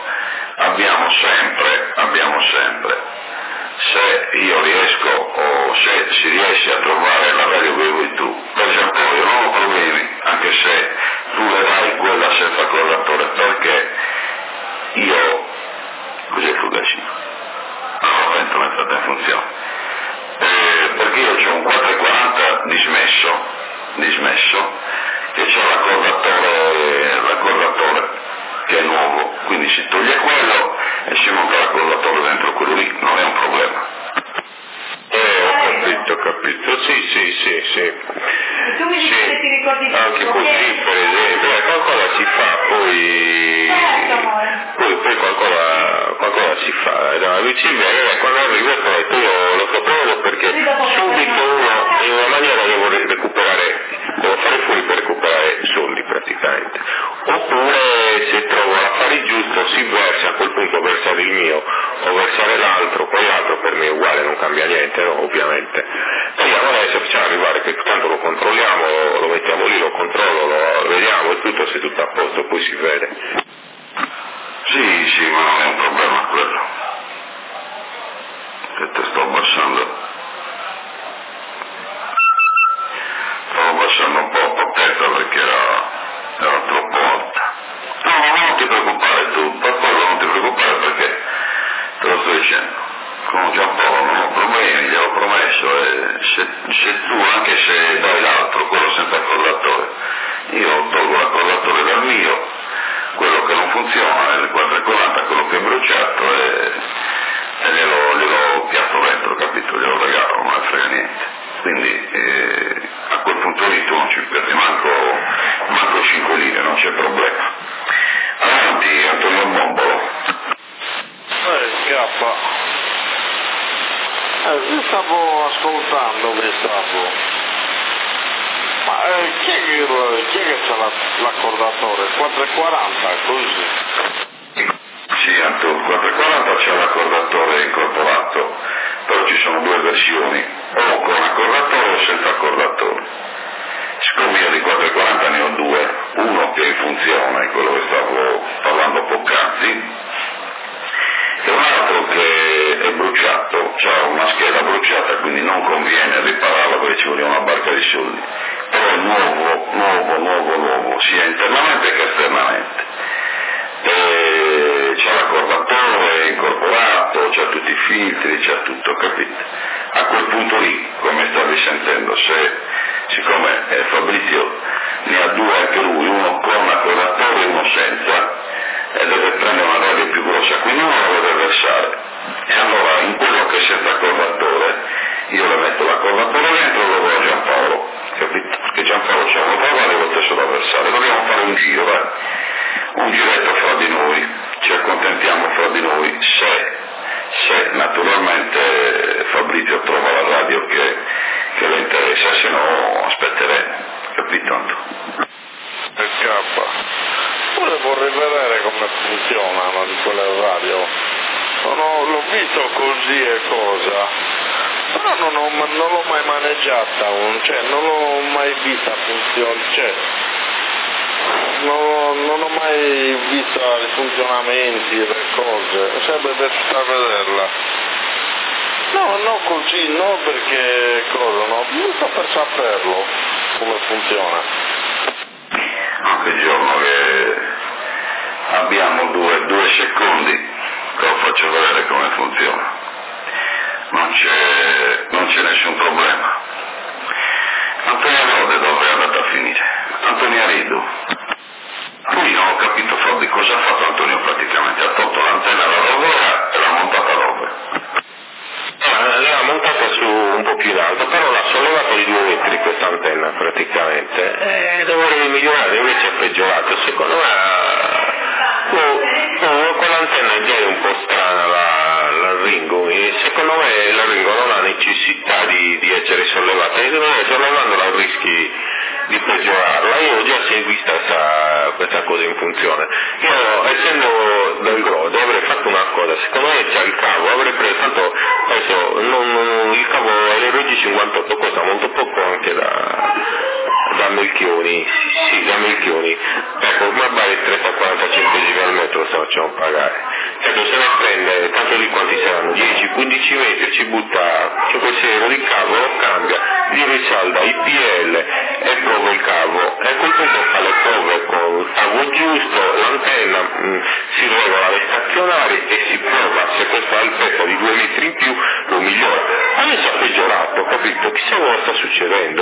abbiamo sempre, se io riesco o se si riesce a trovare la radio che vuoi tu, per esempio io non ho problemi, anche se tu le dai quella senza correttore, perché io, cos'è il fugacino? No, vento nel frattempo funziona, perché io c'ho un 4,40 dismesso, che c'è l'accordatore che è nuovo, quindi si toglie quello e si monta l'accordatore dentro quello lì, non è un problema. Ho capito, sì. Tu mi dici che ti ricordi più, anche così per esempio, qualcosa si fa, poi qualcosa si fa, no, vicino quando arrivo ho detto io lo sapevo perché subito uno in una maniera devo fare fuori per recuperare soldi praticamente, oppure se trovo l'affare giusto si versa, a quel punto versare il mio o versare l'altro, poi l'altro per me è uguale, non cambia niente, no, ovviamente. Vediamo adesso, facciamo arrivare che tanto lo controlliamo, lo mettiamo lì, lo controllo, lo vediamo e tutto, se tutto a posto poi si vede. Sì, ma non è un problema quello. Che te sto abbassando un po' potente perché era troppo alta. No, non ti preoccupare tu, per quello non ti preoccupare perché te lo sto dicendo. Con Giampaolo non ho problemi, gliel'ho promesso e se tu, anche se dai l'altro, quello senza accordatore, io tolgo l'accordatore dal mio, quello che non funziona è il 4,40, quello che è bruciato e glielo piatto dentro, capito? Glielo regalo, non me ne frega niente. Quindi a quel punto lì tu non ci perdi manco 5 lire, non c'è problema. Avanti Antonio Bombolo. Vi stavo ascoltando, ma chi è che c'ha l'accordatore? 4,40 così? Sì, Antonio, 4,40 c'è l'accordatore incorporato, però ci sono due versioni, o con accordatore o senza accordatore. Siccome io di 4,40 ne ho due, uno che funziona, è quello che stavo parlando poc'anzi, e un altro che è bruciato, c'ha una scheda bruciata, quindi non conviene ripararla perché ci vuole una barca di soldi, però è nuovo, sia internamente che esternamente. C'ha l'accordatore incorporato, c'ha tutti i filtri, c'ha tutto, capito? A quel punto lì, come stavi sentendo, siccome Fabrizio ne ha due anche lui, uno con l'accordatore e uno senza, e deve prendere una radio più grossa, quindi uno lo deve versare. E allora in quello che è senza accordatore, io le metto l'accordatore dentro e lo do a Giampaolo, capito? Perché Giampaolo c'ha una prova e lo stesso da versare. Dobbiamo fare un giro, un giretto fra di noi, ci accontentiamo fra di noi, se naturalmente Fabrizio trova la radio che le interessa, se no aspetteremo, capito? Pure vorrei vedere come funzionano di quelle radio, l'ho visto così e cosa, però non l'ho mai maneggiata, non l'ho mai vista funzionare, non ho mai visto i funzionamenti e le cose, sarebbe da vederla. no così, no perché cosa, no? Giusto per saperlo come funziona. Che giorno che abbiamo due secondi, che lo faccio vedere come funziona. Non c'è nessun problema. Antonia Rode dove è andata a finire? Antonia Ridu. Qui non ho capito Fabri cosa ha fatto Antonio praticamente, ha tolto l'antenna alla rovera e l'ha montata dove? L'ha montata su un po' più in alto, però l'ha sollevata di 2 metri questa antenna praticamente, e dovrebbe migliorare, invece è peggiorato, secondo me quell'antenna già è un po' strana la Ringo, e secondo me la Ringo non ha necessità di essere sollevata, e sollevandola rischi di peggiorarla. Io ho già vista questa cosa in funzione. Io, essendo del Grode, avrei fatto una cosa, secondo me c'è il cavo, avrei preso, tanto adesso il cavo LRG58 costa molto poco anche da Melchioni, sì, da Melchioni, ecco, ormai vale 30-40 centesimi al metro se facciamo pagare. Certo, se ne prende tanto di quanti saranno, 10-15 metri, ci butta 5 euro di cavo, lo cambia, gli risalda i PL e prova il cavo, e a quel punto fa le prove con il cavo giusto, l'antenna si regola le stazionari e si prova se questo ha altezza di 2 metri in più, lo migliora. Adesso ha peggiorato, capito? Chissà cosa sta succedendo,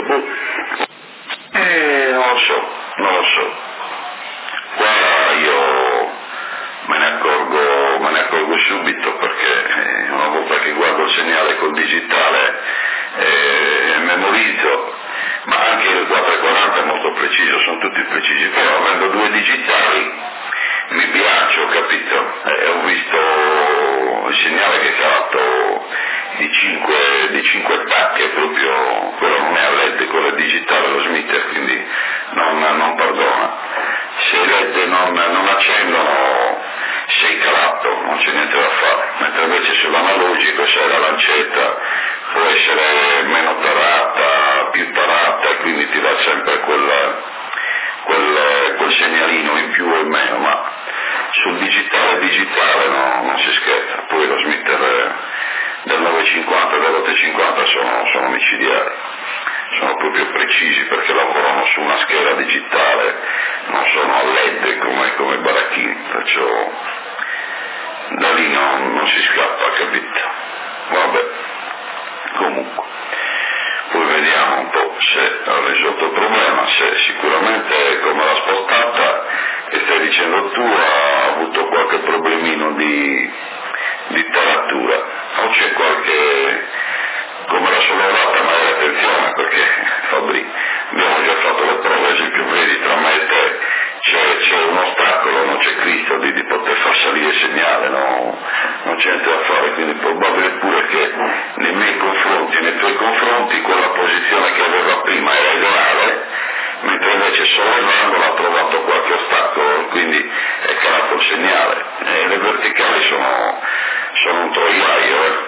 Non lo so. Guarda, io me ne accorgo subito, perché una volta che guardo il segnale col digitale memorizzo, ma anche il 440 è molto preciso, sono tutti precisi, però avendo 2 digitali mi piaccio, capito? Ho visto il segnale che ha fatto di 5 tacche, proprio quello non è a LED, quello è digitale, lo Smitter, quindi non perdona. Se i LED non accendono sei calato, non c'è niente da fare, mentre invece sull'analogico se la lancetta può essere meno tarata, più tarata, e quindi ti dà sempre quel segnalino in più o in meno, ma sul digitale non si scherza. Poi lo Smitter del 950 e dell'850 sono micidiali, sono proprio precisi perché lavorano su una scheda digitale, non sono a LED come i baracchini, perciò da lì non si scappa, capito? Vabbè, comunque poi vediamo un po' se ha risolto il problema, se sicuramente come l'ha spostata che stai dicendo tu ha avuto qualche problemino di taratura, o c'è qualche, come l'ha sollevata, magari attenzione, perché Fabri abbiamo già fatto le prove, ad esempio vedi tra me e te c'è un ostacolo, non c'è Cristo di poter far salire il segnale, no? Non c'è niente da fare, quindi è probabile pure che nei miei confronti e nei tuoi confronti quella posizione che aveva prima era ideale, mentre invece sollevando ha trovato qualche ostacolo, quindi è calato il segnale. E le verticali sono un troiaio,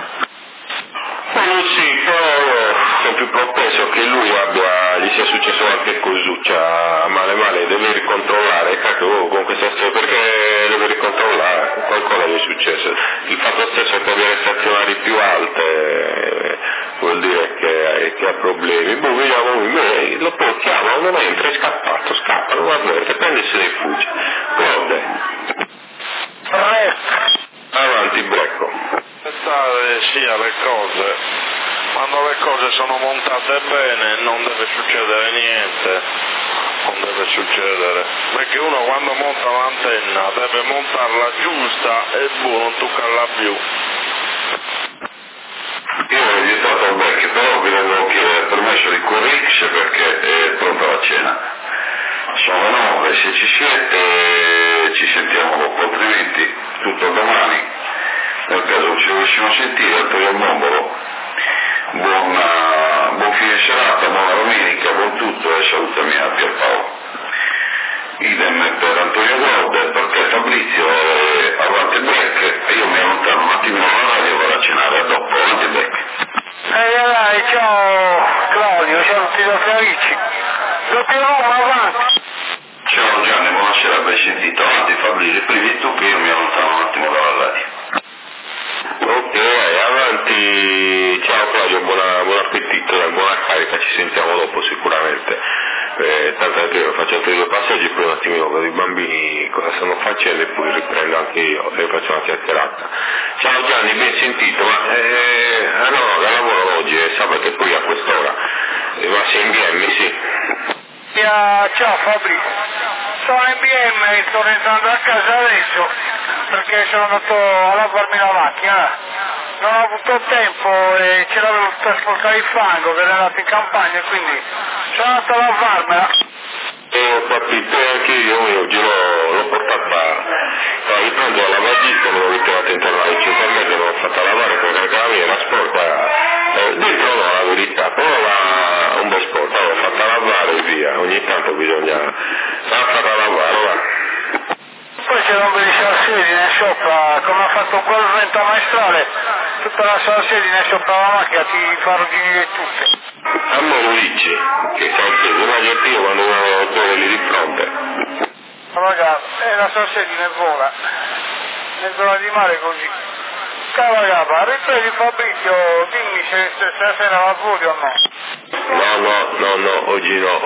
Sì, però sono più propenso che lui gli sia successo qualche cosuccia male, deve ricontrollare, con questa storia, perché deve ricontrollare, qualcosa gli è successo. Il fatto stesso che avere stazionari più alte vuol dire che ha problemi. Vediamo, lo chiama, non entra, è scappato, scappa, non avverte, prende e se ne fugge. Vabbè. Avanti, Brecco. Aspettare sia le cose, quando le cose sono montate bene non deve succedere niente, non deve succedere, perché uno quando monta l'antenna deve montarla giusta e non toccarla più. Io ho registrato il vecchio, però vi devo chiedere il permesso di QRX perché è pronta la cena. Sono le 9, se ci siete ci sentiamo dopo, altrimenti tutto domani. Nel caso ci dovessimo sentire, Antonio Mombolo, buon fine serata, buona domenica, buon tutto e salutami a Pierpaolo. Idem per Antonio Grode, perché Fabrizio è avanti break e io mi allontano un attimino dalla radio e vado a cenare, a dopo, avanti break. Dai, ciao Claudio, ciao a tutti i nostri amici. Dobbiamo avanti. Ciao Gianni, buonasera, ben sentito, avanti Fabrizio, prima tu che io mi allontano un attimo dalla radio. Ok, avanti ci sentiamo dopo sicuramente. Tanto è vero, faccio altri due passaggi e poi un attimino vedo i bambini cosa stanno facendo e poi riprendo anche io e faccio una chiacchierata. Ciao Gianni, ben sentito, ma no, da lavoro oggi è sabato e poi a quest'ora, ma sei in BM, sì? Ciao Fabrizio, sono in BM, sto rientrando a casa adesso perché sono andato a lavarmi la macchina. Non ho avuto tempo e ce l'avevo trasportato il fango che era andato in campagna, quindi sono andato a lavarmela. Ho capito, anche io oggi l'ho portata, io prendo la lavagista, me l'ho ritirata intorno alle 5 metri, l'ho fatta lavare perché la mia era sporca, dentro no, la verità, però era un bel sport, l'ho fatta lavare e via, ogni tanto bisogna farla lavare, va. Poi c'era un bellissimo sedile sopra, come ha fatto un po' il vento maestrale, tutta la sala sedile sopra la macchina, ti fa ruggine tutte. A me lo dici, che sai, immaginati io quando uno lì di fronte. Ragazzi, la sala sedile vola, nel zona di mare così. Cavagaba, ripresi Fabrizio, dimmi se stasera lavori o no. No, oggi no,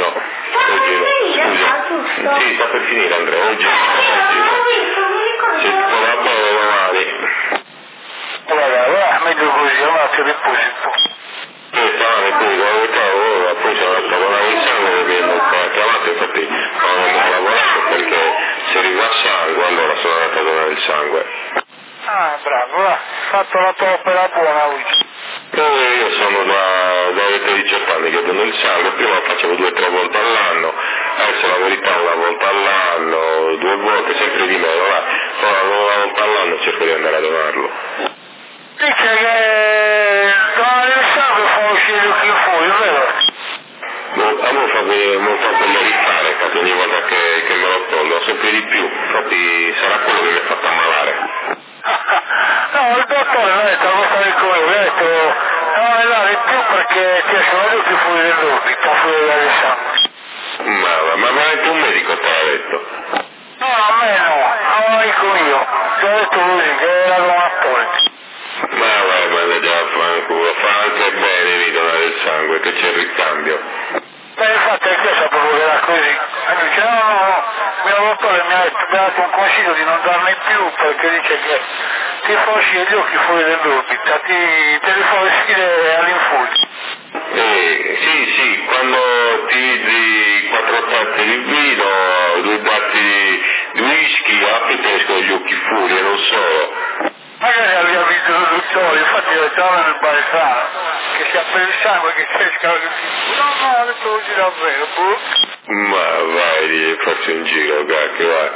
scusa. Sì, sta per finire Andrea, oggi no. Se ti va bene domani. Guarda, meglio così, ora ti riposi un po'. Stamane poi quando poi sono andato a lavorare il sangue perché non ho chiamato, infatti non ho lavorato perché se arriva a sangue allora sono andato a donare il sangue. Ah, bravo, va, fatto la tua opera buona oggi. Io sono da 18 anni che dono il sangue, prima facevo 2 o 3 volte all'anno, adesso la verità una volta all'anno, 2 volte, sempre di meno, ora una volta all'anno cerco di andare a donarlo. Dice che donare il sangue fa uscire il occhio fuori, vero? A me fa meritare, caso ogni volta che me lo tolgo, sempre di più, infatti sarà quello che mi ha fatto ammalare. No, il dottore mi ha detto, questa del come, mi ha detto, non ne dare più perché ti escono gli occhi fuori dell'orbita, fuori dal sangue. Ma anche un medico te l'ha detto? No, a me no, a un amico mio, ti ho detto così, che era donatore. Ma vai, già fanculo, fa anche bene di donare il sangue, che c'è il ricambio. Infatti anche io sapevo che era così. E mi dice no, il mio dottore mi ha dato un consiglio di non darne più perché dice che ti fa uscire gli occhi fuori dell'orbita, te li fa uscire all'infuso. Sì, quando ti di 4 tazze di vino, 2 tazze di whisky, apri te escono gli occhi fuori e non solo. Magari aveva visto il dottore, infatti lo trovano nel balsano, che si apre il sangue, che si esca la no, ha detto così davvero, boh. Ma vai, faccio un giro, cacchio, vai.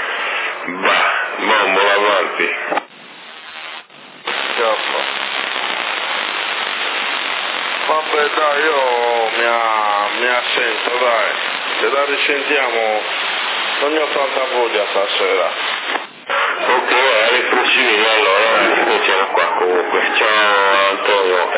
Mamma avanti. Vabbè dai, io mi assento, dai, se la risentiamo, non ne ho tanta voglia stasera. Ok, alle prossime allora, siamo qua comunque. Ciao Antonio,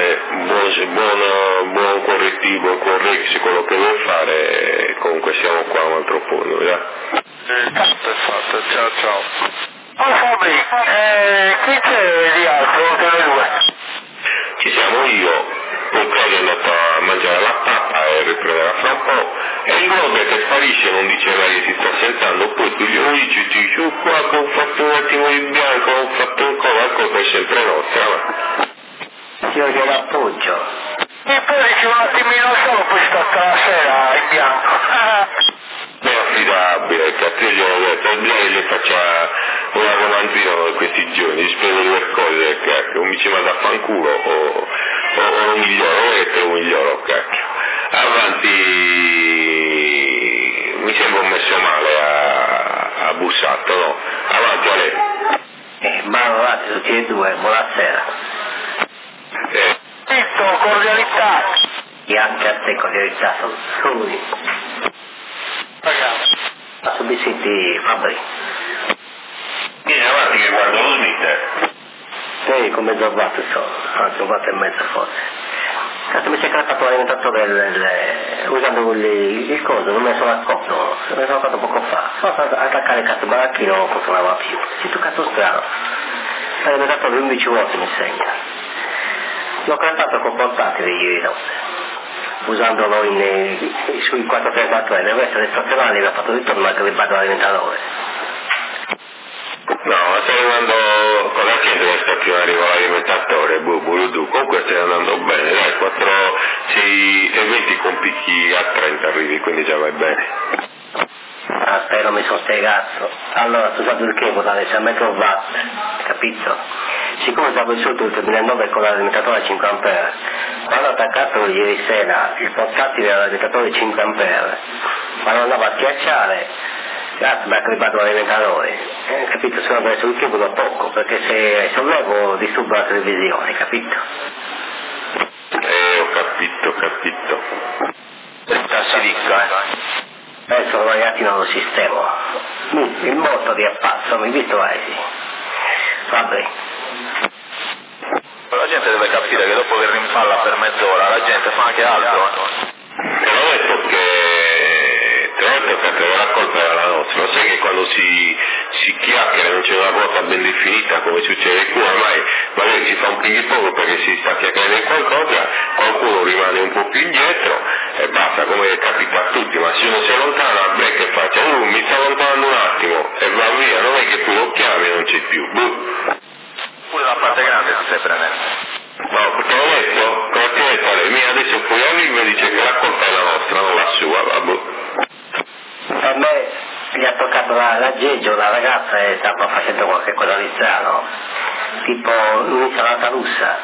buon correttivo, buon correggi quello che vuoi fare, comunque siamo qua un altro po', Perfetto, ciao. Oh Fabri, chi c'è di altro oltre le due? Ci siamo io, poi Claudio è andato a mangiare la pappa e riprenderà fra un po', e il Robert che sparisce non dice mai che si sta sentando, poi tu gli dici su qua che ho fatto un attimo di bianco, ho fatto un colpo e sempre nostra, ma... Io glielo appoggio. E poi dice un attimino solo, poi sta la sera in bianco. È affidabile, perché a te glielo ho detto, gli faccia una romanzina questi giorni, gli spiego 2 cose, cacchio, o mi ci manda a fanculo o un miglioro, e te un miglioro, cacchio. Avanti, mi sembra un messo male a Bussato, no? Avanti a lei. Buonanotte tutti e due, buonasera. Zitto, cordialità. E anche a te cordialità, sono lì. Ragazzi. Passo bisiti Fabri. Vieni avanti che guardo lo Smith. Sì, con mezzo watt sono, anzi 1,5 watt forse. Cazzo, mi si è craccato l'alimentatore usando il coso, non me ne sono accorto, me ne sono fatto poco fa. Sono stato a attaccare il cazzo baracchino, non funzionava più. Sento cazzo strano. L'alimentatore 11 watt mi segna. L'ho craccato con portatile ieri notte. usandolo sui 434L, questo è stazionale l'ha fatto tutto ma che vado all'alimentatore. No, ma stai arrivando con la gente che sta prima arriva l'alimentatore, comunque stai andando bene, dai, 6,20 con picchi a 30 arrivi, quindi già vai bene. Spero mi sono spiegato. Allora, tu sai perché votare 100 watt, capito? Siccome stavo su tutto il 2009 con l'alimentatore a 5 ampere, quando ho attaccato ieri sera il portatile all'alimentatore 5 ampere, quando andavo a schiacciare, mi ha crepato l'alimentatore, capito? Se non preso il tubo da poco, perché se sollevo disturbo la televisione, capito? Ho capito. Si dica, Sono variati nello sistema. Il moto di appasso, mi visto sì. Vabbè. La gente deve capire che dopo che rimpalla per mezz'ora la gente fa anche altro. Te l'ho detto che la colpa era la nostra, lo sai che quando si chiacchiera non c'è una quota ben definita come succede qui, ormai magari si fa un ping pong perché si sta chiacchierando di qualcosa, qualcuno rimane un po' più indietro e basta, come capita a tutti, ma se uno si allontana, beh che faccia? Mi sta allontanando un attimo e va via, non è che tu lo chiami e non c'è più. Pure la parte grande si stai prendendo. No, perché ho detto, lei adesso poi arriva e dice che la colpa è la nostra, non la sua, vabbè. A me gli ha toccato l'aggeggio, la ragazza e stava facendo qualche cosa di strano, tipo un'insalata russa.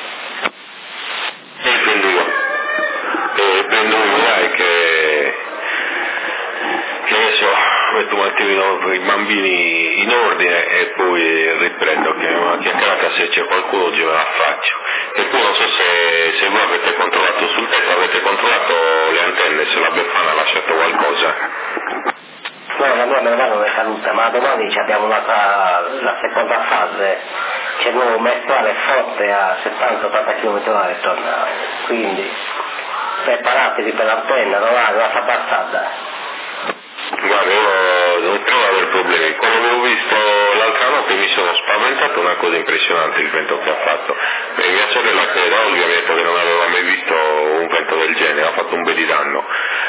E prendo io, dai, che adesso metto un attimino i bambini in ordine e poi riprendo, che è una chiacchierata, se c'è qualcuno oggi me la faccio. E poi non so se voi avete controllato sul tetto, avete controllato le antenne, se la Befana ha lasciato qualcosa. No, la mia non è caduta, ma domani abbiamo la seconda fase, c'è il nuovo mestruale forte a 70-80 km/h torna, quindi preparatevi per l'antenna, non la fa passata. Guarda, io non credo aver problemi. Quando avevo visto l'altra notte mi sono spaventato, una cosa impressionante il vento che ha fatto. E mia sorella che era Olga mi ha detto che non aveva mai visto un vento del genere, ha fatto un bel di danno.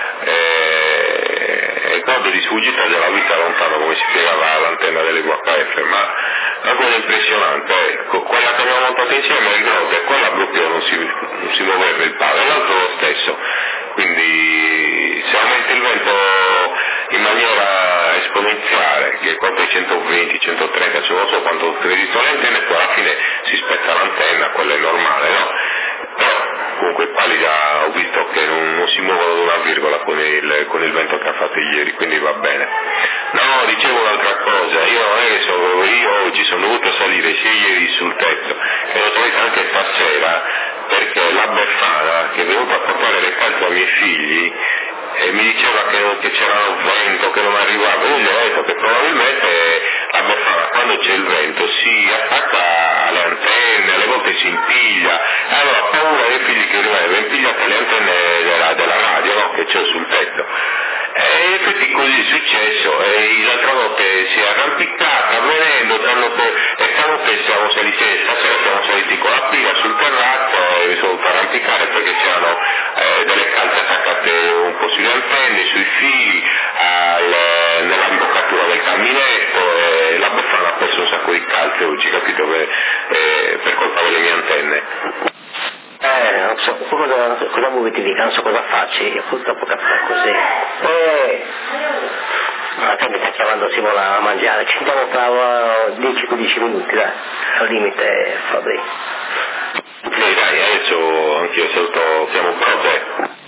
E quando di sfuggita della vita lontano, come si spiegava l'antenna delle VHF, ma una cosa impressionante, ecco, quella che abbiamo montato insieme è il Grode, quella proprio non si muoveva il palo, e l'altro lo stesso. Quindi se aumenta il vento in maniera esponenziale, che quanto è 120, 130, cioè non so quanto credito le antenne, poi alla fine si spezza l'antenna, quello è normale, no? Però comunque qua già ho visto che non si muovono di una virgola con il vento che ha fatto ieri, quindi va bene. No, dicevo un'altra cosa, io oggi sono dovuto salire sia ieri sul tetto e l'ho trovato anche stasera, perché la Befana che è venuta a portare le calze ai miei figli e mi diceva che c'era un vento, che non arrivava, io gli ho detto che probabilmente la Befana quando c'è il vento si attacca alle antenne, alle volte si impiglia, allora ho paura dei figli che rimanevano impigliate le antenne della radio, no? Che c'è sul tetto. E in effetti così è successo, e l'altra notte si è arrampicata venendo, e stanotte stasera siamo saliti con la pila sul terrazzo e mi sono dovuto arrampicare perché c'erano delle calze attaccate un po' sulle antenne, sui fili, nell'imboccatura del caminetto, e la Befana ha perso un sacco di calze oggi, capito, per colpa delle mie antenne. Non so, cosa vuoi ti dica, non so cosa faccio, io purtroppo capita così. La te mi sta chiamando Simona a mangiare, ci andiamo tra 10-15 minuti, dai, al limite Fabri. Sì, dai, adesso anch'io chiamo Brode.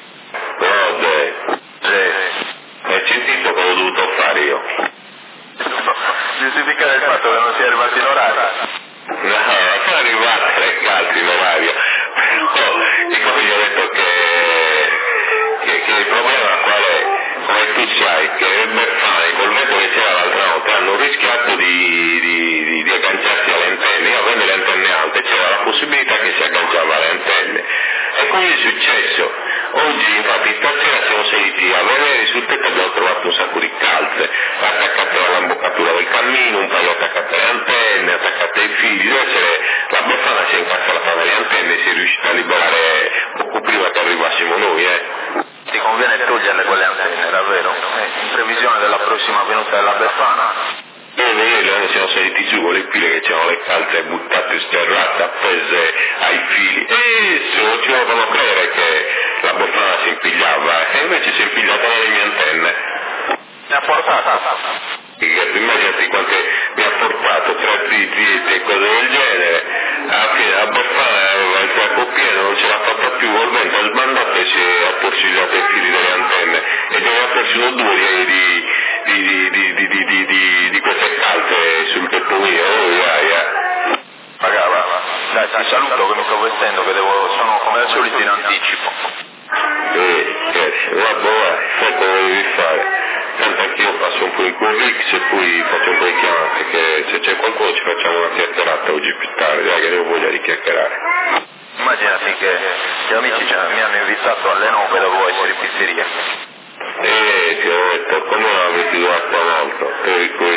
Hai sentito cosa ho dovuto fare io? Giustificare il fatto che non sia arrivato in orario. No, sono arrivate le calze in orario, però siccome gli ho detto che il problema qual è? Come tu sai, che le Befane col vento che c'era l'altra notte hanno rischiato di agganciarsi alle antenne. Io avendo le antenne alte c'era la possibilità che si agganciava alle antenne, e quindi è successo. Oggi infatti stasera siamo saliti a vedere sul tetto, abbiamo trovato un sacco di calze attaccate all'imboccatura del cammino, un paio attaccate alle antenne, attaccate ai fili. Deve essere la Befana si è incastrata nelle antenne e si è riuscita a liberare poco prima che arrivassimo noi, prossima venuta della Befana. Noi siamo saliti su con le pile che c'erano le calze buttate sterrate appese ai fili e se ci volevano credere che la Befana si impigliava e invece si è impigliata nelle mie antenne. Mi ha portato? Immaginati quante mi ha portato tra zitti e cose del genere. Alla fine la Befana aveva il sacco pieno, non ce l'ha fatta più, col vento ha sbandato e si è attorcigliato i fili delle antenne e doveva persino 2 di queste calze sul petto mio. Dai, ti saluto che mi sto vestendo, che sono come al solito in anticipo. Vabbè, sai cosa devi fare? Tanto anch'io passo un po' in Currix e poi faccio un po' di chiamate, che se c'è qualcuno ci facciamo una chiacchierata oggi più tardi, dai che ne ho voglia di chiacchierare. Immaginati che gli amici mi hanno invitato alle 9 dovevo essere in pizzeria. Ti ho detto, come la metti l'acqua molto, per cui